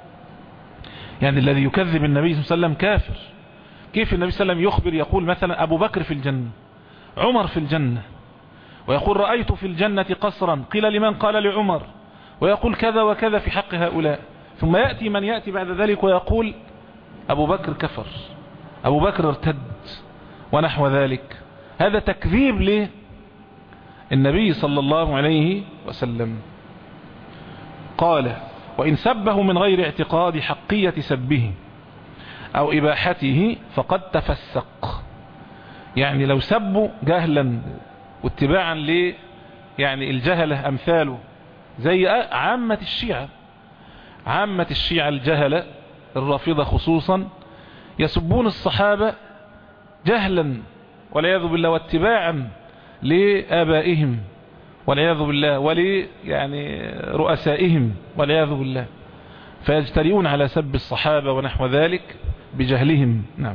يعني الذي يكذب النبي صلى الله عليه وسلم كافر. كيف النبي صلى الله عليه وسلم يخبر يقول مثلا أبو بكر في الجنة، عمر في الجنة، ويقول رأيت في الجنة قصرا، قيل لمن؟ قال لعمر، ويقول كذا وكذا في حق هؤلاء، ثم يأتي من يأتي بعد ذلك ويقول أبو بكر كفر، أبو بكر ارتد ونحو ذلك. هذا تكذيب للنبي صلى الله عليه وسلم. قال وإن سبه من غير اعتقاد حقية سبه أو إباحته فقد تفسق. يعني لو سبوا جهلا واتباعا ل يعني الجهلة أمثاله، زي عامة الشيعة، عامة الشيعة الجهلة الرافضة خصوصا يسبون الصحابة جهلا والعياذ بالله، واتباعا لآبائهم والعياذ بالله ولي يعني رؤسائهم والعياذ بالله، فيجترئون على سب الصحابة ونحو ذلك بجهلهم. نعم.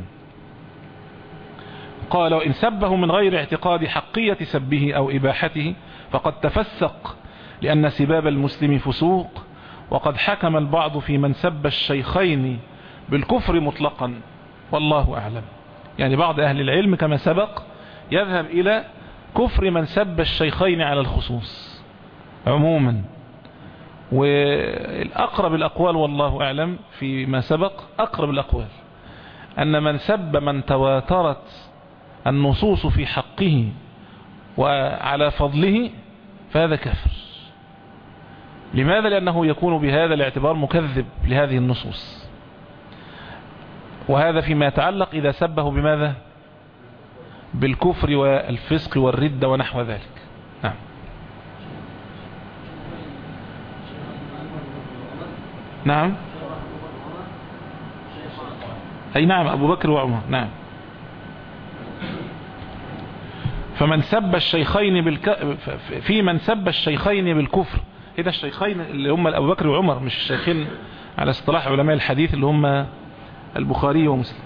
قال وإن سبه من غير اعتقاد حقية سبه أو إباحته فقد تفسق، لأن سباب المسلم فسوق، وقد حكم البعض في من سب الشيخين بالكفر مطلقا، والله أعلم. يعني بعض أهل العلم كما سبق يذهب إلى كفر من سب الشيخين على الخصوص عموما. والأقرب الأقوال والله أعلم فيما سبق، أقرب الأقوال أن من سب من تواترت النصوص في حقه وعلى فضله فهذا كفر. لماذا؟ لأنه يكون بهذا الاعتبار مكذب لهذه النصوص، وهذا فيما يتعلق إذا سبه بماذا؟ بالكفر والفسق والردة ونحو ذلك. نعم. نعم أي نعم أبو بكر وعمر. نعم. فمن سب الشيخين بالك... في من سب الشيخين بالكفر، إذا الشيخين اللي هم أبو بكر وعمر، مش الشيخين على اصطلاح علماء الحديث اللي هم البخاري ومسلم.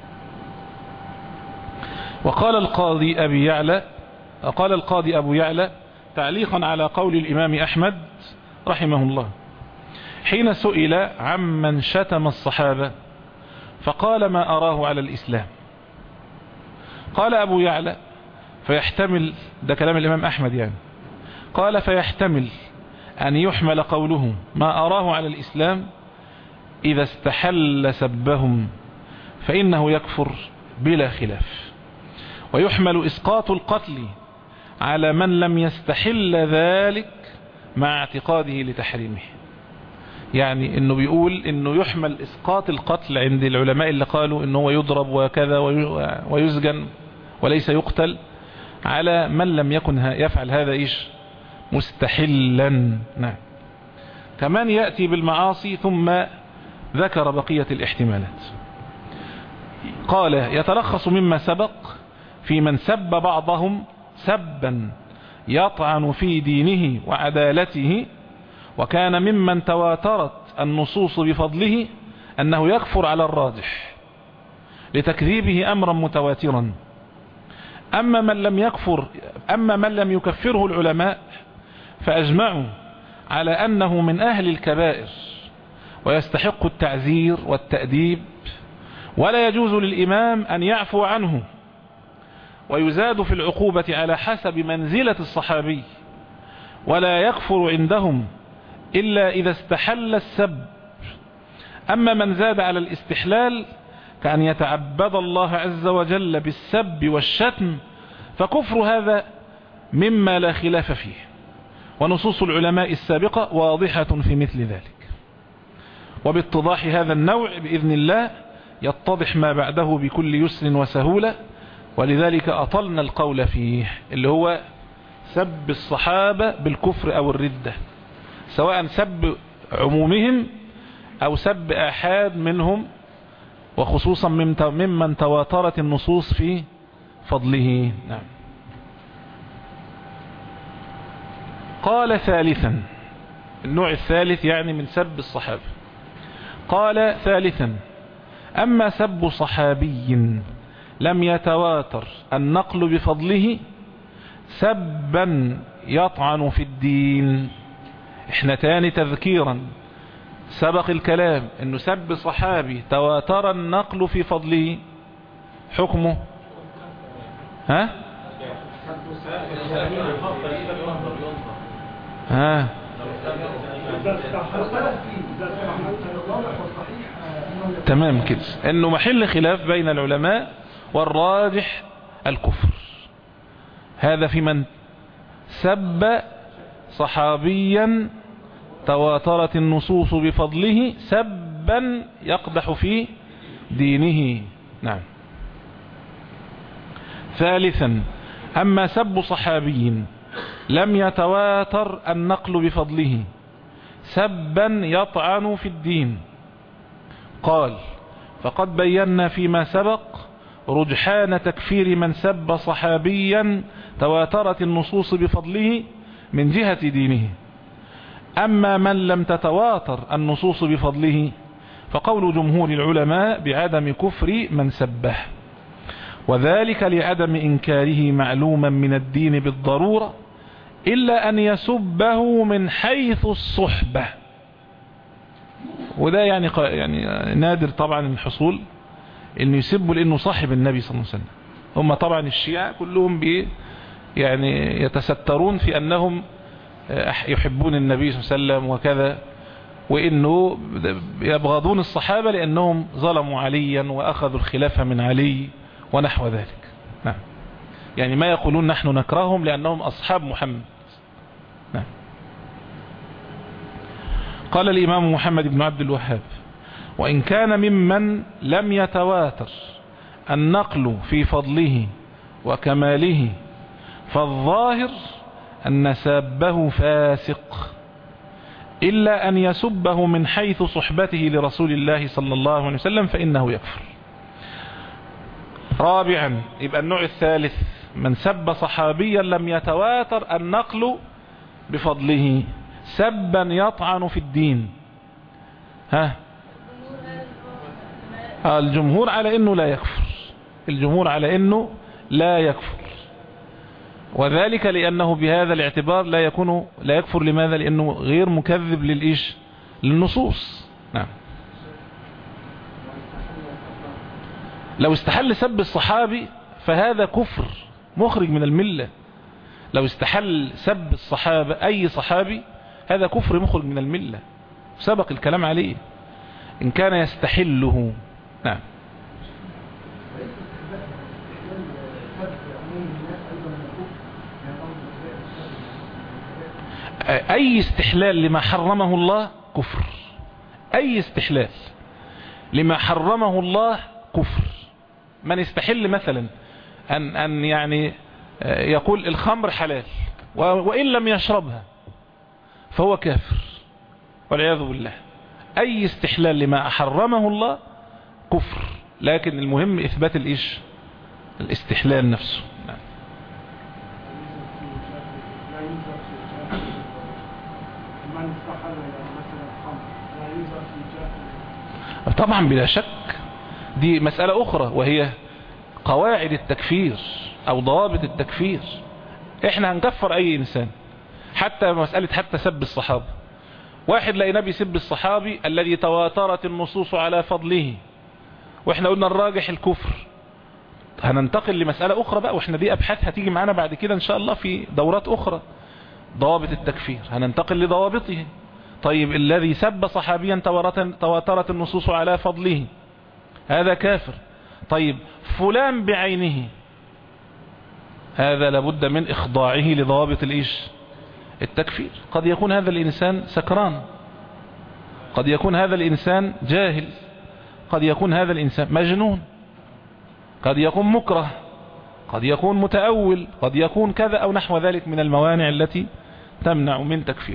وقال القاضي أبي يعلى قال القاضي أبو يعلى تعليقا على قول الإمام أحمد رحمه الله حين سئل عمن شتم الصحابة فقال ما أراه على الإسلام. قال أبو يعلى فيحتمل، ده كلام الإمام أحمد يعني، قال فيحتمل أن يحمل قوله ما أراه على الإسلام إذا استحل سبهم فإنه يكفر بلا خلاف، ويحمل إسقاط القتل على من لم يستحل ذلك مع اعتقاده لتحريمه. يعني انه بيقول انه يحمل اسقاط القتل عند العلماء اللي قالوا انه هو يضرب وكذا ويسجن وليس يقتل على من لم يكن يفعل هذا ايش مستحلا. نعم. كمان يأتي بالمعاصي ثم ذكر بقية الاحتمالات. قال يتلخص مما سبق في من سب بعضهم سبا يطعن في دينه وعدالته وكان ممن تواترت النصوص بفضله أنه يكفر على الراجح لتكذيبه أمرا متواترا. أما من لم يكفر أما من لم يكفره العلماء فأجمعوا على أنه من أهل الكبائر ويستحق التعزير والتأديب ولا يجوز للإمام أن يعفو عنه، ويزاد في العقوبة على حسب منزلة الصحابي، ولا يكفر عندهم إلا إذا استحل السب. أما من زاد على الاستحلال كأن يتعبد الله عز وجل بالسب والشتم فكفر هذا مما لا خلاف فيه، ونصوص العلماء السابقة واضحة في مثل ذلك. وباتضاح هذا النوع بإذن الله يتضح ما بعده بكل يسر وسهولة، ولذلك أطلنا القول فيه اللي هو سب الصحابة بالكفر أو الردة، سواء سب عمومهم أو سب آحاد منهم، وخصوصا ممن تواترت النصوص في فضله. نعم. قال ثالثا، النوع الثالث يعني من سب الصحابة. قال ثالثا أما سب صحابي لم يتواتر النقل بفضله سبا يطعن في الدين. احنا تاني تذكيرا سبق الكلام انه سب صحابي تواتر النقل في فضله حكمه ها ها تمام كده، انه محل خلاف بين العلماء والراجح الكفر. هذا في من سب صحابيا تواترت النصوص بفضله سبا يقدح في دينه. نعم. ثالثا أما سب صحابي لم يتواتر النقل بفضله سبا يطعن في الدين. قال فقد بينا فيما سبق رجحان تكفير من سب صحابيا تواترت النصوص بفضله من جهة دينه. أما من لم تتواتر النصوص بفضله فقول جمهور العلماء بعدم كفر من سبه، وذلك لعدم إنكاره معلوما من الدين بالضرورة إلا أن يسبه من حيث الصحبة. وده يعني يعني نادر طبعا الحصول إنه يسبه لأنه صاحب النبي صلى الله عليه وسلم. هم طبعا الشيعة كلهم بي يعني يتسترون في أنهم يحبون النبي صلى الله عليه وسلم وكذا، وإنه يبغضون الصحابة لأنهم ظلموا عليا وأخذوا الخلافة من علي ونحو ذلك. نعم. يعني ما يقولون نحن نكرههم لأنهم أصحاب محمد. نعم. قال الإمام محمد بن عبد الوهاب وإن كان ممن لم يتواتر النقل في فضله وكماله فالظاهر أن سابه فاسق إلا أن يسبه من حيث صحبته لرسول الله صلى الله عليه وسلم فإنه يكفر. رابعا يبقى النوع الثالث من سب صحابيا لم يتواتر النقل بفضله سبا يطعن في الدين. ها الجمهور على انه لا يكفر، الجمهور على انه لا يكفر، وذلك لانه بهذا الاعتبار لا يكون لا يكفر. لماذا؟ لانه غير مكذب للإيش للنصوص. نعم. لو استحل سب الصحابي فهذا كفر مخرج من الملة. لو استحل سب الصحابة أي صحابي هذا كفر مخرج من الملة، سبق الكلام عليه إن كان يستحله. نعم. أي استحلال لما حرمه الله كفر، أي استحلال لما حرمه الله كفر. من يستحل مثلا أن, أن يعني يقول الخمر حلال وإن لم يشربها فهو كافر والعياذ بالله. أي استحلال لما حرمه الله كفر، لكن المهم إثبات الإيش الاستحلال نفسه. طبعا بلا شك دي مسألة أخرى، وهي قواعد التكفير أو ضوابط التكفير. إحنا هنكفر أي إنسان، حتى مسألة حتى سب الصحابة. واحد لقيناه بيسب الصحابي الذي تواترت النصوص على فضله، وإحنا قلنا الراجح الكفر. هننتقل لمسألة أخرى بقى، وإحنا دي أبحاث هتيجي معنا بعد كده إن شاء الله في دورات أخرى. ضوابط التكفير هننتقل لضوابطه. طيب الذي سب صحابيا تواترت النصوص على فضله هذا كافر. طيب فلان بعينه هذا لابد من إخضاعه لضوابط الإيش التكفير. قد يكون هذا الإنسان سكران، قد يكون هذا الإنسان جاهل، قد يكون هذا الإنسان مجنون، قد يكون مكره، قد يكون متأول، قد يكون كذا أو نحو ذلك من الموانع التي تمنع من تكفيره.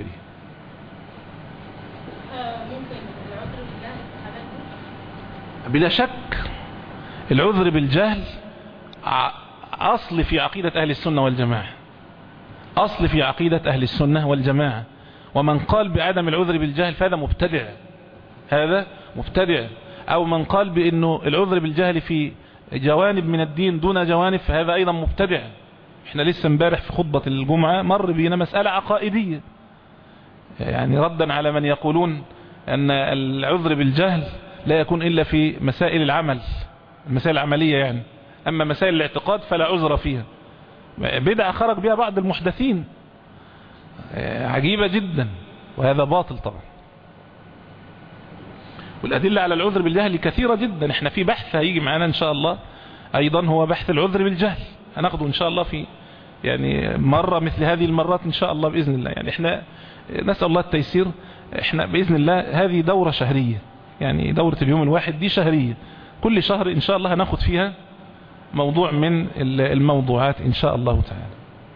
بلا شك العذر بالجهل أصل في عقيدة أهل السنة والجماعة، أصل في عقيدة أهل السنة والجماعة. ومن قال بعدم العذر بالجهل فهذا مبتدع، هذا مبتدع. أو من قال بأنه العذر بالجهل في جوانب من الدين دون جوانب فهذا أيضا مبتدع. احنا لسه امبارح في خطبة الجمعة مر بينا مسألة عقائدية، يعني ردا على من يقولون أن العذر بالجهل لا يكون إلا في مسائل العمل، المسائل العملية يعني، أما مسائل الاعتقاد فلا عذر فيها. بدعة خرج بها بعض المحدثين عجيبة جدا، وهذا باطل طبعا. والأدلة على العذر بالجهل كثيرة جدا. احنا في بحث هيجي معنا إن شاء الله أيضا هو بحث العذر بالجهل، هناخده إن شاء الله في يعني مرة مثل هذه المرات إن شاء الله بإذن الله. يعني احنا نسأل الله التيسير. احنا بإذن الله هذه دورة شهرية، يعني دورة اليوم الواحد دي شهرية، كل شهر إن شاء الله هناخد فيها موضوع من الموضوعات إن شاء الله تعالى.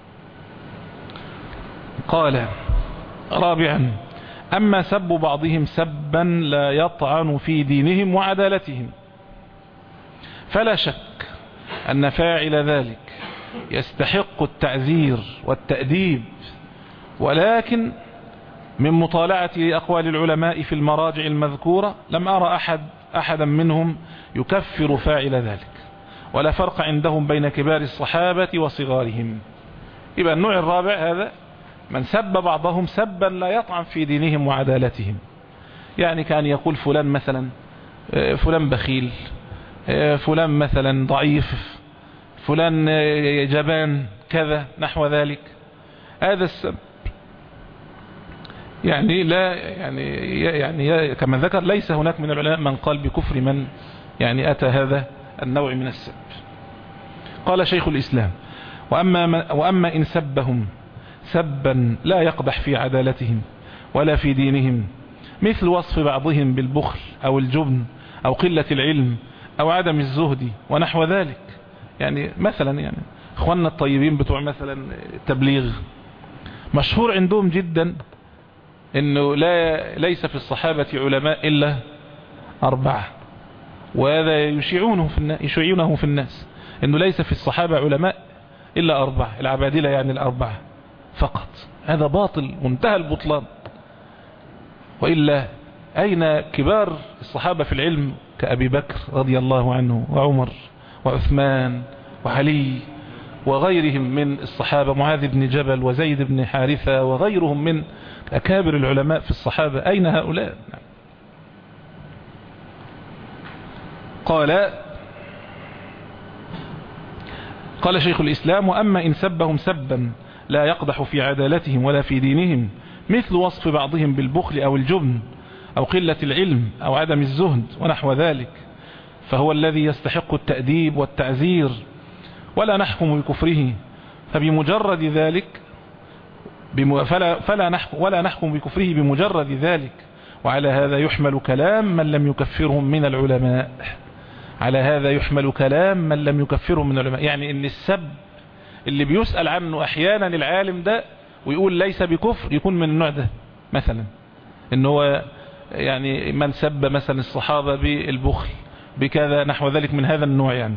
قال رابعا: أما سب بعضهم سبا لا يطعن في دينهم وعدالتهم فلا شك أن فاعل ذلك يستحق التعذير والتأديب، ولكن من مطالعة أقوال العلماء في المراجع المذكورة لم أرى أحد أحدا منهم يكفر فاعل ذلك، ولا فرق عندهم بين كبار الصحابة وصغارهم. يبقى النوع الرابع هذا من سب بعضهم سبا لا يطعن في دينهم وعدالتهم، يعني كان يقول فلان مثلا فلان بخيل، فلان مثلا ضعيف، فلان جبان، كذا نحو ذلك. هذا السب يعني لا يعني يعني كما ذكر ليس هناك من العلماء من قال بكفر من يعني أتى هذا النوع من السب. قال شيخ الإسلام: وأما, وأما إن سبهم سبا لا يقبح في عدالتهم ولا في دينهم، مثل وصف بعضهم بالبخل أو الجبن أو قلة العلم أو عدم الزهد ونحو ذلك. يعني مثلا يعني اخواننا الطيبين بتوع مثلا التبليغ مشهور عندهم جدا انه لا ليس في الصحابة علماء الا اربعة، وهذا يشيعونه في الناس يشيعونه في الناس انه ليس في الصحابة علماء الا اربعة، العبادلة يعني الاربعة فقط. هذا باطل منتهى البطلان. وإلا أين كبار الصحابة في العلم كأبي بكر رضي الله عنه وعمر وعثمان وعلي وغيرهم من الصحابة، معاذ بن جبل وزيد بن حارثة وغيرهم من أكابر العلماء في الصحابة، أين هؤلاء؟ قال قال شيخ الإسلام: وأما إن سبهم سبا لا يقدح في عدالتهم ولا في دينهم، مثل وصف بعضهم بالبخل أو الجبن أو قلة العلم أو عدم الزهد ونحو ذلك، فهو الذي يستحق التأديب والتعزير، ولا نحكم بكفره. فبمجرد ذلك فلا, فلا نحكم ولا نحكم بكفره بمجرد ذلك. وعلى هذا يحمل كلام من لم يكفرهم من العلماء على هذا يحمل كلام من لم يكفرهم من العلماء. يعني ان السب اللي بيسأل عنه احيانا العالم ده ويقول ليس بكفر يكون من النوع ده، مثلا ان هو يعني من سب مثلا الصحابة بالبخل بكذا نحو ذلك من هذا النوع. يعني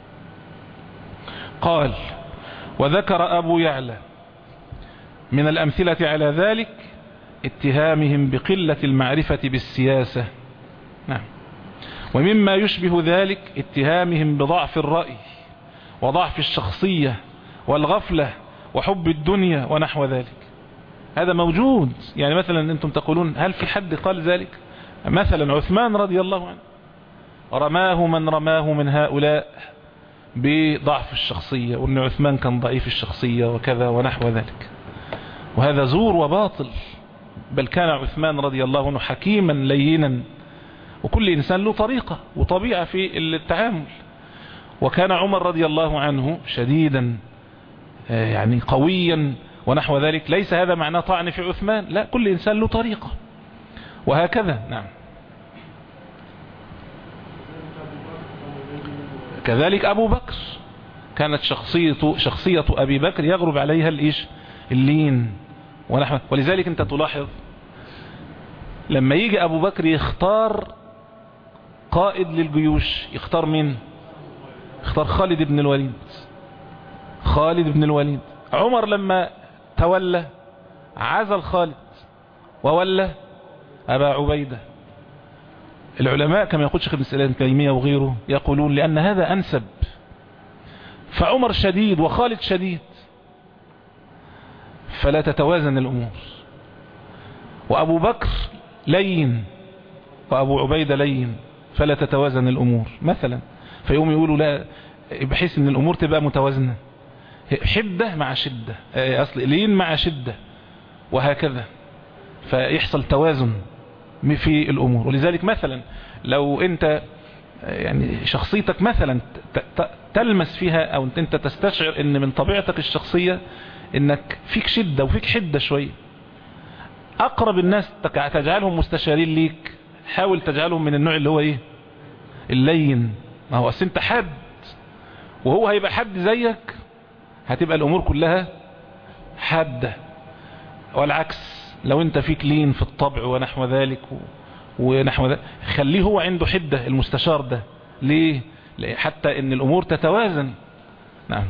قال وذكر أبو يعلى من الأمثلة على ذلك اتهامهم بقلة المعرفة بالسياسة. نعم. ومما يشبه ذلك اتهامهم بضعف الرأي وضعف الشخصية والغفلة وحب الدنيا ونحو ذلك. هذا موجود. يعني مثلا انتم تقولون هل في حد قال ذلك؟ مثلا عثمان رضي الله عنه رماه من رماه من هؤلاء بضعف الشخصية، وان عثمان كان ضعيف الشخصية وكذا ونحو ذلك، وهذا زور وباطل. بل كان عثمان رضي الله عنه حكيما لينا، وكل إنسان له طريقة وطبيعة في التعامل. وكان عمر رضي الله عنه شديدا يعني قويا ونحو ذلك. ليس هذا معناه طعن في عثمان، لا، كل إنسان له طريقة وهكذا. نعم. كذلك أبو بكر كانت شخصية شخصية أبي بكر يغرب عليها الإيش اللين ونحو. ولذلك أنت تلاحظ لما يجي أبو بكر يختار قائد للجيوش يختار مين؟ يختار خالد بن الوليد. خالد بن الوليد. عمر لما تولى عزل خالد وولى أبا عبيدة. العلماء كما يقول شيخ الإسلام ابن تيمية وغيره يقولون لأن هذا أنسب. فعمر شديد وخالد شديد فلا تتوازن الأمور، وأبو بكر لين وأبو عبيدة لين فلا تتوازن الأمور مثلا. فيقوم يقولوا لا، بحيث ان الأمور تبقى متوازنة، حدة مع شدة، أصل لين مع شدة وهكذا، فيحصل توازن في الأمور. ولذلك مثلا لو أنت يعني شخصيتك مثلا تلمس فيها أو أنت تستشعر أن من طبيعتك الشخصية أنك فيك شدة وفيك حدة شوية، أقرب الناس تجعلهم مستشارين ليك، حاول تجعلهم من النوع اللي هو إيه اللين. ما هو أصل أنت حد وهو هيبقى حد زيك، هتبقى الأمور كلها حادة. والعكس لو أنت فيك لين في الطبع ونحو ذلك ونحو ذلك، خليه هو عنده حدة المستشار ده. ليه؟ حتى ان الامور تتوازن. نعم.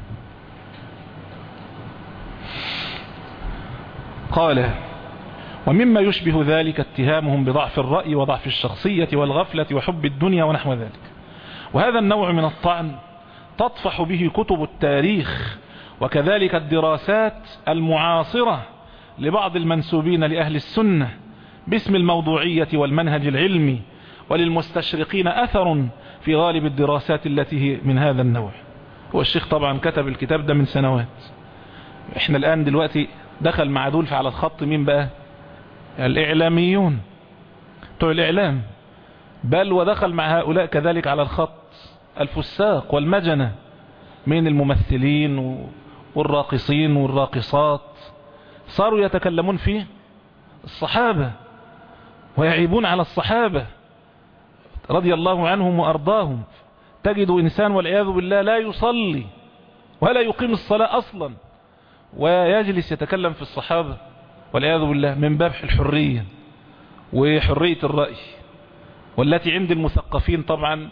قال ومما يشبه ذلك اتهامهم بضعف الرأي وضعف الشخصية والغفلة وحب الدنيا ونحو ذلك. وهذا النوع من الطعن تطفح به كتب التاريخ وكذلك الدراسات المعاصرة لبعض المنسوبين لأهل السنة باسم الموضوعية والمنهج العلمي، وللمستشرقين أثر في غالب الدراسات التي هي من هذا النوع. هو الشيخ طبعا كتب الكتاب ده من سنوات. احنا الآن دلوقتي دخل مع دول على الخط مين بقى؟ الإعلاميون بتوع الإعلام، بل ودخل مع هؤلاء كذلك على الخط الفساق والمجنة من الممثلين والراقصين والراقصات. صاروا يتكلمون في الصحابة ويعيبون على الصحابة رضي الله عنهم وأرضاهم. تجد إنسان والعياذ بالله لا يصلي ولا يقيم الصلاة أصلا ويجلس يتكلم في الصحابة والعياذ بالله من باب الحرية وحرية الرأي، والتي عند المثقفين طبعا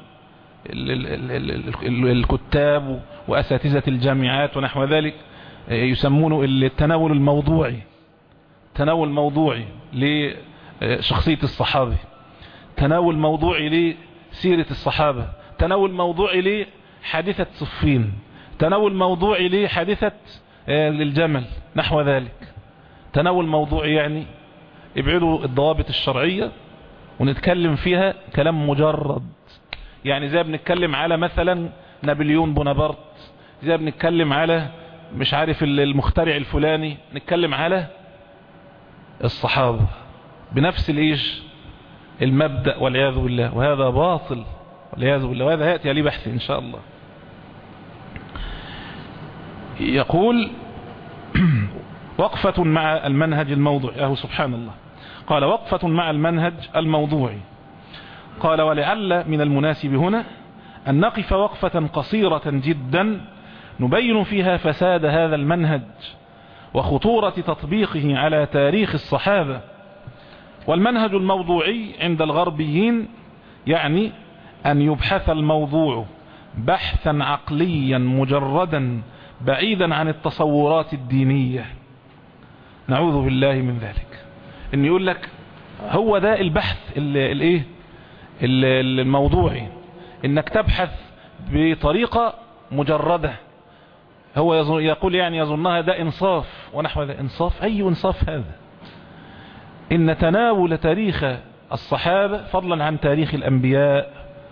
الكتاب وأساتذة الجامعات ونحو ذلك يسمونه التناول الموضوعي. تناول موضوعي لشخصية الصحابة، تناول موضوعي لسيرة الصحابة، تناول موضوعي لحادثة صفين، تناول موضوعي لحادثة الجمل نحو ذلك. تناول موضوعي يعني ابعدوا الضوابط الشرعية ونتكلم فيها كلام مجرد، يعني زي بنتكلم على مثلا نابليون بونابرت، زي بنتكلم على مش عارف المخترع الفلاني، نتكلم على الصحابة بنفس الايش المبدأ والعياذ بالله. وهذا باطل والعياذ بالله، وهذا يأتي لي بحث ان شاء الله. يقول وقفة مع المنهج الموضوعي. أهو سبحان الله، قال وقفة مع المنهج الموضوعي. قال ولعل من المناسب هنا أن نقف وقفة قصيرة جدا نبين فيها فساد هذا المنهج وخطورة تطبيقه على تاريخ الصحابة. والمنهج الموضوعي عند الغربيين يعني أن يبحث الموضوع بحثا عقليا مجردا بعيدا عن التصورات الدينية. نعوذ بالله من ذلك. ان يقول لك هو ده البحث الايه الموضوعي، انك تبحث بطريقة مجردة. هو يقول يعني يظنها ده انصاف ونحو ذا. انصاف؟ اي انصاف هذا؟ ان تناول تاريخ الصحابة فضلا عن تاريخ الانبياء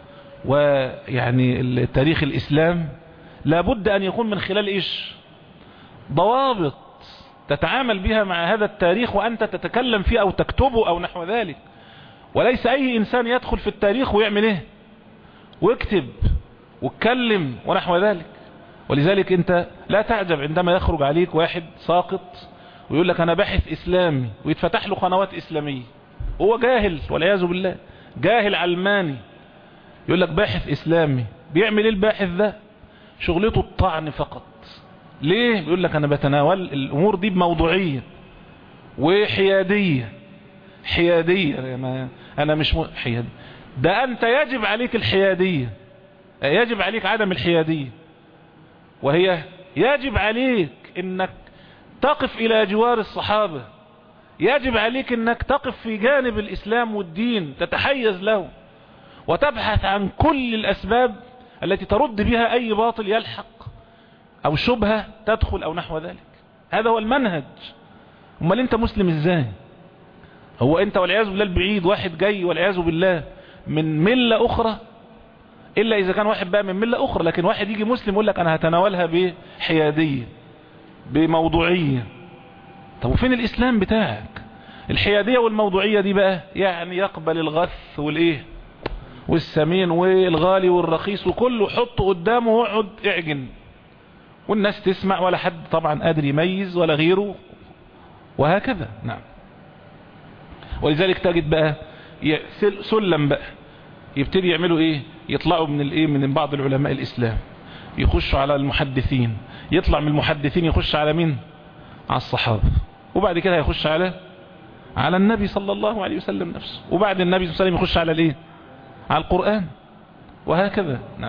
ويعني تاريخ الاسلام لابد ان يكون من خلال ايش؟ ضوابط تتعامل بها مع هذا التاريخ وانت تتكلم فيه او تكتبه او نحو ذلك. وليس اي انسان يدخل في التاريخ ويعمل ايه ويكتب ويتكلم ونحو ذلك. ولذلك انت لا تعجب عندما يخرج عليك واحد ساقط ويقول لك انا باحث اسلامي ويتفتح له قنوات اسلامية وهو جاهل والعياذ بالله، جاهل علماني، يقول لك باحث اسلامي. بيعمل ايه الباحث ده؟ شغلته الطعن فقط. ليه؟ بيقول لك انا بتناول الامور دي بموضوعية وحيادية. حيادية انا مش م... حيادي. ده انت يجب عليك الحيادية، يجب عليك عدم الحيادية، وهي يجب عليك انك تقف الى جوار الصحابة، يجب عليك انك تقف في جانب الاسلام والدين، تتحيز له وتبحث عن كل الاسباب التي ترد بها اي باطل يلحق او شبهة تدخل او نحو ذلك. هذا هو المنهج. امال انت مسلم ازاي؟ هو انت والعياذ بالله البعيد واحد جاي والعياذ بالله من ملة اخرى، الا اذا كان واحد بقى من ملة اخرى، لكن واحد يجي مسلم يقول لك انا هتناولها بحيادية بموضوعية. طب وفين الاسلام بتاعك؟ الحيادية والموضوعية دي بقى يعني يقبل الغث والايه والسمين والغالي والرخيص وكله حطه قدامه واقعد اعجن والناس تسمع ولا حد طبعا قادر يميز ولا غيره وهكذا. نعم. ولذلك تجد بقى سلم بقى يبتدي يعملوا ايه؟ يطلعوا من الايه من بعض العلماء الاسلام يخشوا على المحدثين، يطلع من المحدثين يخش على مين؟ على الصحابة، وبعد كده يخش على على النبي صلى الله عليه وسلم نفسه، وبعد النبي صلى الله عليه وسلم يخش على الايه؟ على القرآن وهكذا. نعم.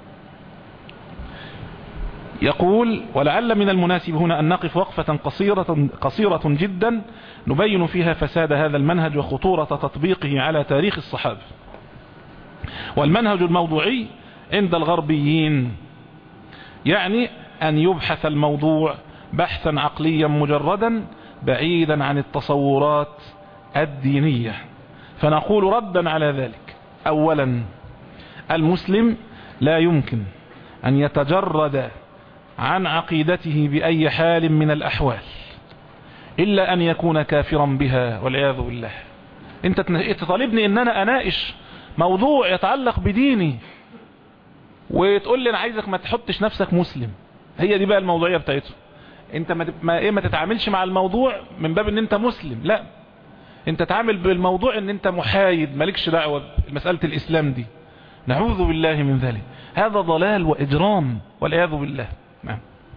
يقول ولعل من المناسب هنا أن نقف وقفة قصيرة, قصيرة جدا نبين فيها فساد هذا المنهج وخطورة تطبيقه على تاريخ الصحابة. والمنهج الموضوعي عند الغربيين يعني أن يبحث الموضوع بحثا عقليا مجردا بعيدا عن التصورات الدينية. فنقول ردا على ذلك: أولا، المسلم لا يمكن أن يتجرد عن عقيدته بأي حال من الأحوال إلا أن يكون كافرا بها والعياذ بالله. انت تطالبني ان انا اناقش موضوع يتعلق بديني وتقول لي انا عايزك ما تحطش نفسك مسلم. هي دي بقى الموضوعية بتاعته. انت ما ما ايه ما تتعاملش مع الموضوع من باب ان انت مسلم، لا، انت تعامل بالموضوع ان انت محايد، مالكش دعوة بمسألة الاسلام دي. نعوذ بالله من ذلك. هذا ضلال واجرام والعياذ بالله. نعم.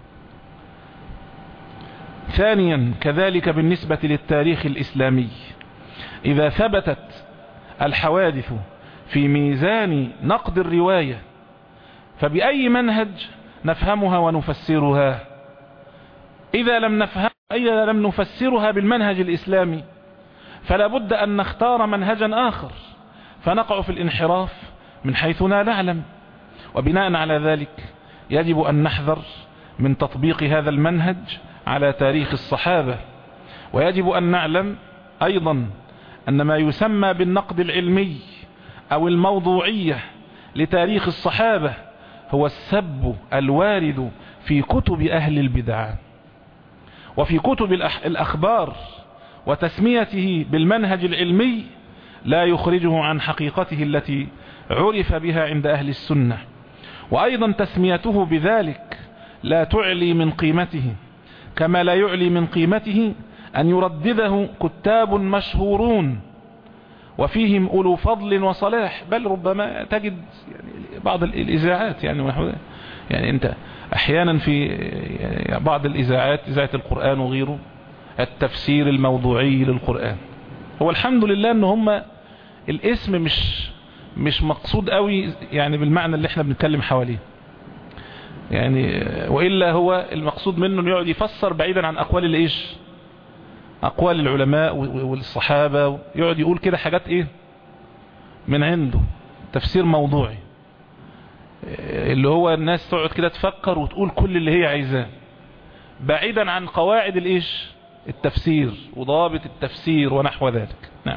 ثانيا، كذلك بالنسبة للتاريخ الإسلامي، إذا ثبتت الحوادث في ميزان نقد الرواية فبأي منهج نفهمها ونفسرها؟ إذا لم نفهم إذا لم نفسرها بالمنهج الإسلامي فلا بد أن نختار منهجا آخر فنقع في الانحراف من حيث لا نعلم. وبناء على ذلك يجب أن نحذر من تطبيق هذا المنهج على تاريخ الصحابة. ويجب أن نعلم أيضا أن ما يسمى بالنقد العلمي أو الموضوعية لتاريخ الصحابة هو السب الوارد في كتب أهل البدع وفي كتب الأخبار، وتسميته بالمنهج العلمي لا يخرجه عن حقيقته التي عرف بها عند أهل السنة. وأيضا تسميته بذلك لا تعلي من قيمته، كما لا يعلي من قيمته أن يردده كتاب مشهورون وفيهم أولو فضل وصلاح. بل ربما تجد يعني بعض الإذاعات يعني يعني أنت أحيانا في يعني بعض الإذاعات، إذاعة القرآن وغيره، التفسير الموضوعي للقرآن، هو الحمد لله أن هم الاسم مش مش مقصود قوي يعني بالمعنى اللي احنا بنتكلم حواليه يعني، وإلا هو المقصود منه انه يقعد يفسر بعيدا عن أقوال الإيش، أقوال العلماء والصحابة، يقعد يقول كده حاجات إيه من عنده، تفسير موضوعي اللي هو الناس تقعد كده تفكر وتقول كل اللي هي عايزاه بعيدا عن قواعد الإيش التفسير وضابط التفسير ونحو ذلك. نعم.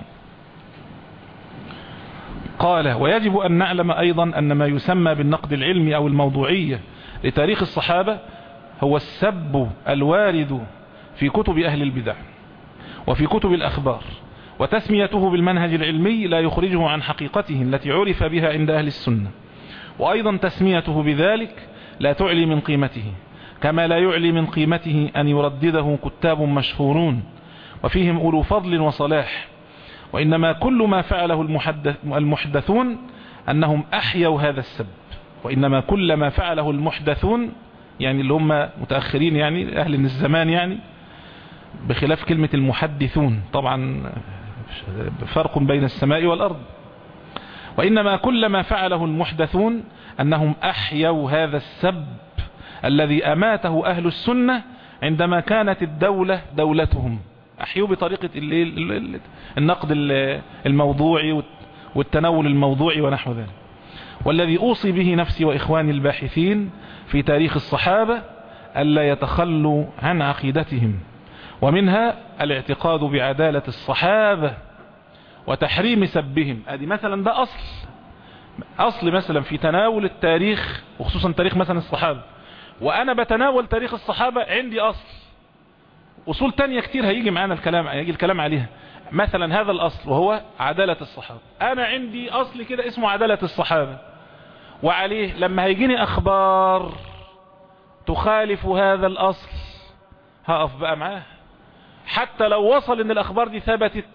قال: ويجب أن نعلم أيضا أن ما يسمى بالنقد العلمي أو الموضوعية لتاريخ الصحابة هو السب الوارد في كتب أهل البدع وفي كتب الأخبار، وتسميته بالمنهج العلمي لا يخرجه عن حقيقته التي عرف بها عند أهل السنة، وأيضا تسميته بذلك لا تعلي من قيمته، كما لا يعلي من قيمته أن يردده كتاب مشهورون وفيهم أولو فضل وصلاح. وإنما كل ما فعله المحدث المحدثون أنهم أحيوا هذا السب، وإنما كل ما فعله المحدثون يعني اللي هم متأخرين يعني أهل الزمان يعني، بخلاف كلمة المحدثون طبعا فرق بين السماء والأرض. وإنما كل ما فعله المحدثون أنهم أحيوا هذا السب الذي أماته أهل السنة عندما كانت الدولة دولتهم، أحيوا بطريقة النقد الموضوعي والتناول الموضوعي ونحو ذلك. والذي أوصي به نفسي وإخواني الباحثين في تاريخ الصحابة ألا يتخلوا عن عقيدتهم، ومنها الاعتقاد بعدالة الصحابة وتحريم سبهم. ادي مثلا ده أصل أصل مثلا في تناول التاريخ، وخصوصا تاريخ مثلا الصحابة، وأنا بتناول تاريخ الصحابة عندي أصل، أصول تانية كتير هيجي معانا الكلام هيجي الكلام عليها. مثلا هذا الأصل وهو عدالة الصحابة، أنا عندي أصل كده اسمه عدالة الصحابة، وعليه لما هيجيني أخبار تخالف هذا الأصل هقف بقى معاه، حتى لو وصل ان الأخبار دي ثبتت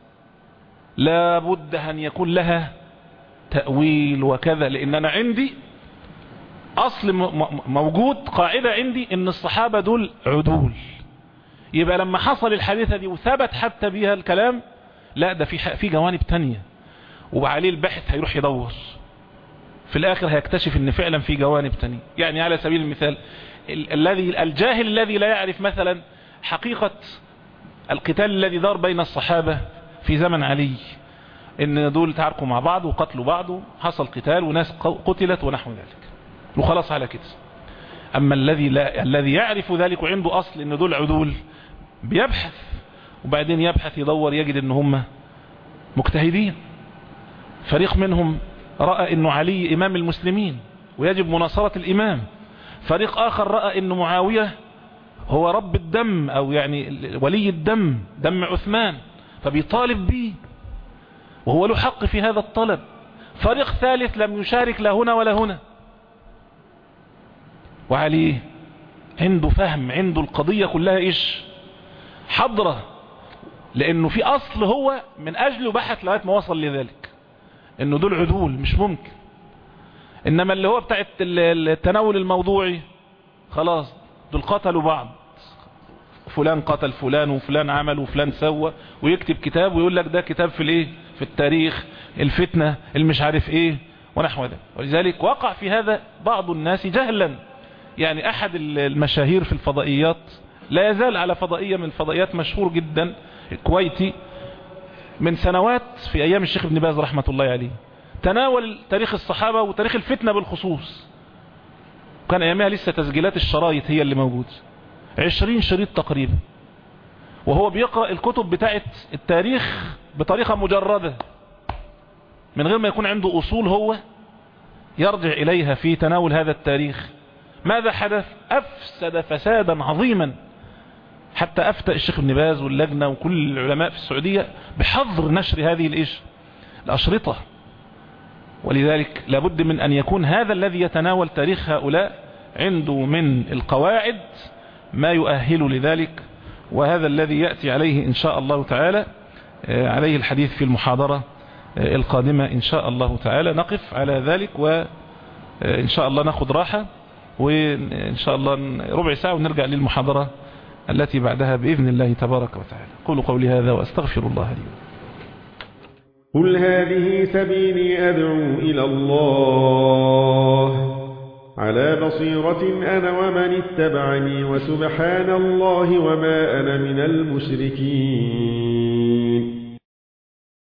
لابد أن يكون لها تأويل وكذا، لأن أنا عندي أصل موجود، قاعدة عندي ان الصحابة دول عدول. يبقى لما حصل الحادثة دي وثبت حتى بيها الكلام، لا ده في في جوانب تانية، وعليه البحث هيروح يدور في الآخر هيكتشف ان فعلا في جوانب تانية. يعني على سبيل المثال الذي الجاهل الذي لا يعرف مثلا حقيقة القتال الذي دار بين الصحابة في زمن علي، ان دول تعاركوا مع بعض وقتلوا بعض وحصل قتال وناس قتلت ونحو ذلك وخلاص على كده. اما الذي لا الذي يعرف ذلك وعنده اصل ان دول عدول بيبحث، وبعدين يبحث يدور يجد ان هم مجتهدين، فريق منهم رأى انه علي امام المسلمين ويجب مناصرة الامام، فريق اخر رأى ان معاوية هو رب الدم او يعني ولي الدم دم عثمان فبيطالب به وهو له حق في هذا الطلب، فريق ثالث لم يشارك لا هنا ولا هنا، وعليه عنده فهم، عنده القضية كلها ايش حضرة، لانه في اصل هو من اجله بحث لغاية ما وصل لذلك انه دول عدول مش ممكن. انما اللي هو بتاع التناول الموضوعي خلاص دول قتلوا بعض، فلان قتل فلان وفلان عمل وفلان سوى، ويكتب كتاب ويقول لك ده كتاب في الايه في التاريخ الفتنة المش عارف ايه ونحو ذلك. ولذلك وقع في هذا بعض الناس جهلا. يعني احد المشاهير في الفضائيات، لا يزال على فضائية من الفضائيات مشهور جدا الكويتي، من سنوات في ايام الشيخ ابن باز رحمة الله عليه تناول تاريخ الصحابة وتاريخ الفتنة بالخصوص، كان ايامها لسه تسجيلات الشرايط هي اللي موجود، عشرين شريط تقريبا، وهو بيقرأ الكتب بتاعت التاريخ بطريقة مجردة من غير ما يكون عنده اصول هو يرجع اليها في تناول هذا التاريخ. ماذا حدث؟ افسد فسادا عظيما، حتى افتى الشيخ ابن باز واللجنة وكل العلماء في السعودية بحظر نشر هذه الايش الاشرطة. ولذلك لابد من ان يكون هذا الذي يتناول تاريخ هؤلاء عنده من القواعد ما يؤهل لذلك، وهذا الذي يأتي عليه إن شاء الله تعالى عليه الحديث في المحاضرة القادمة إن شاء الله تعالى. نقف على ذلك وإن شاء الله ناخد راحة، وإن شاء الله ربع ساعة ونرجع للمحاضرة التي بعدها بإذن الله تبارك وتعالى. قولوا قولي هذا وأستغفر الله لي. قل هذه سبيلي أدعو إلى الله على بصيرة أنا ومن اتبعني، وسبحان الله وما أنا من المشركين.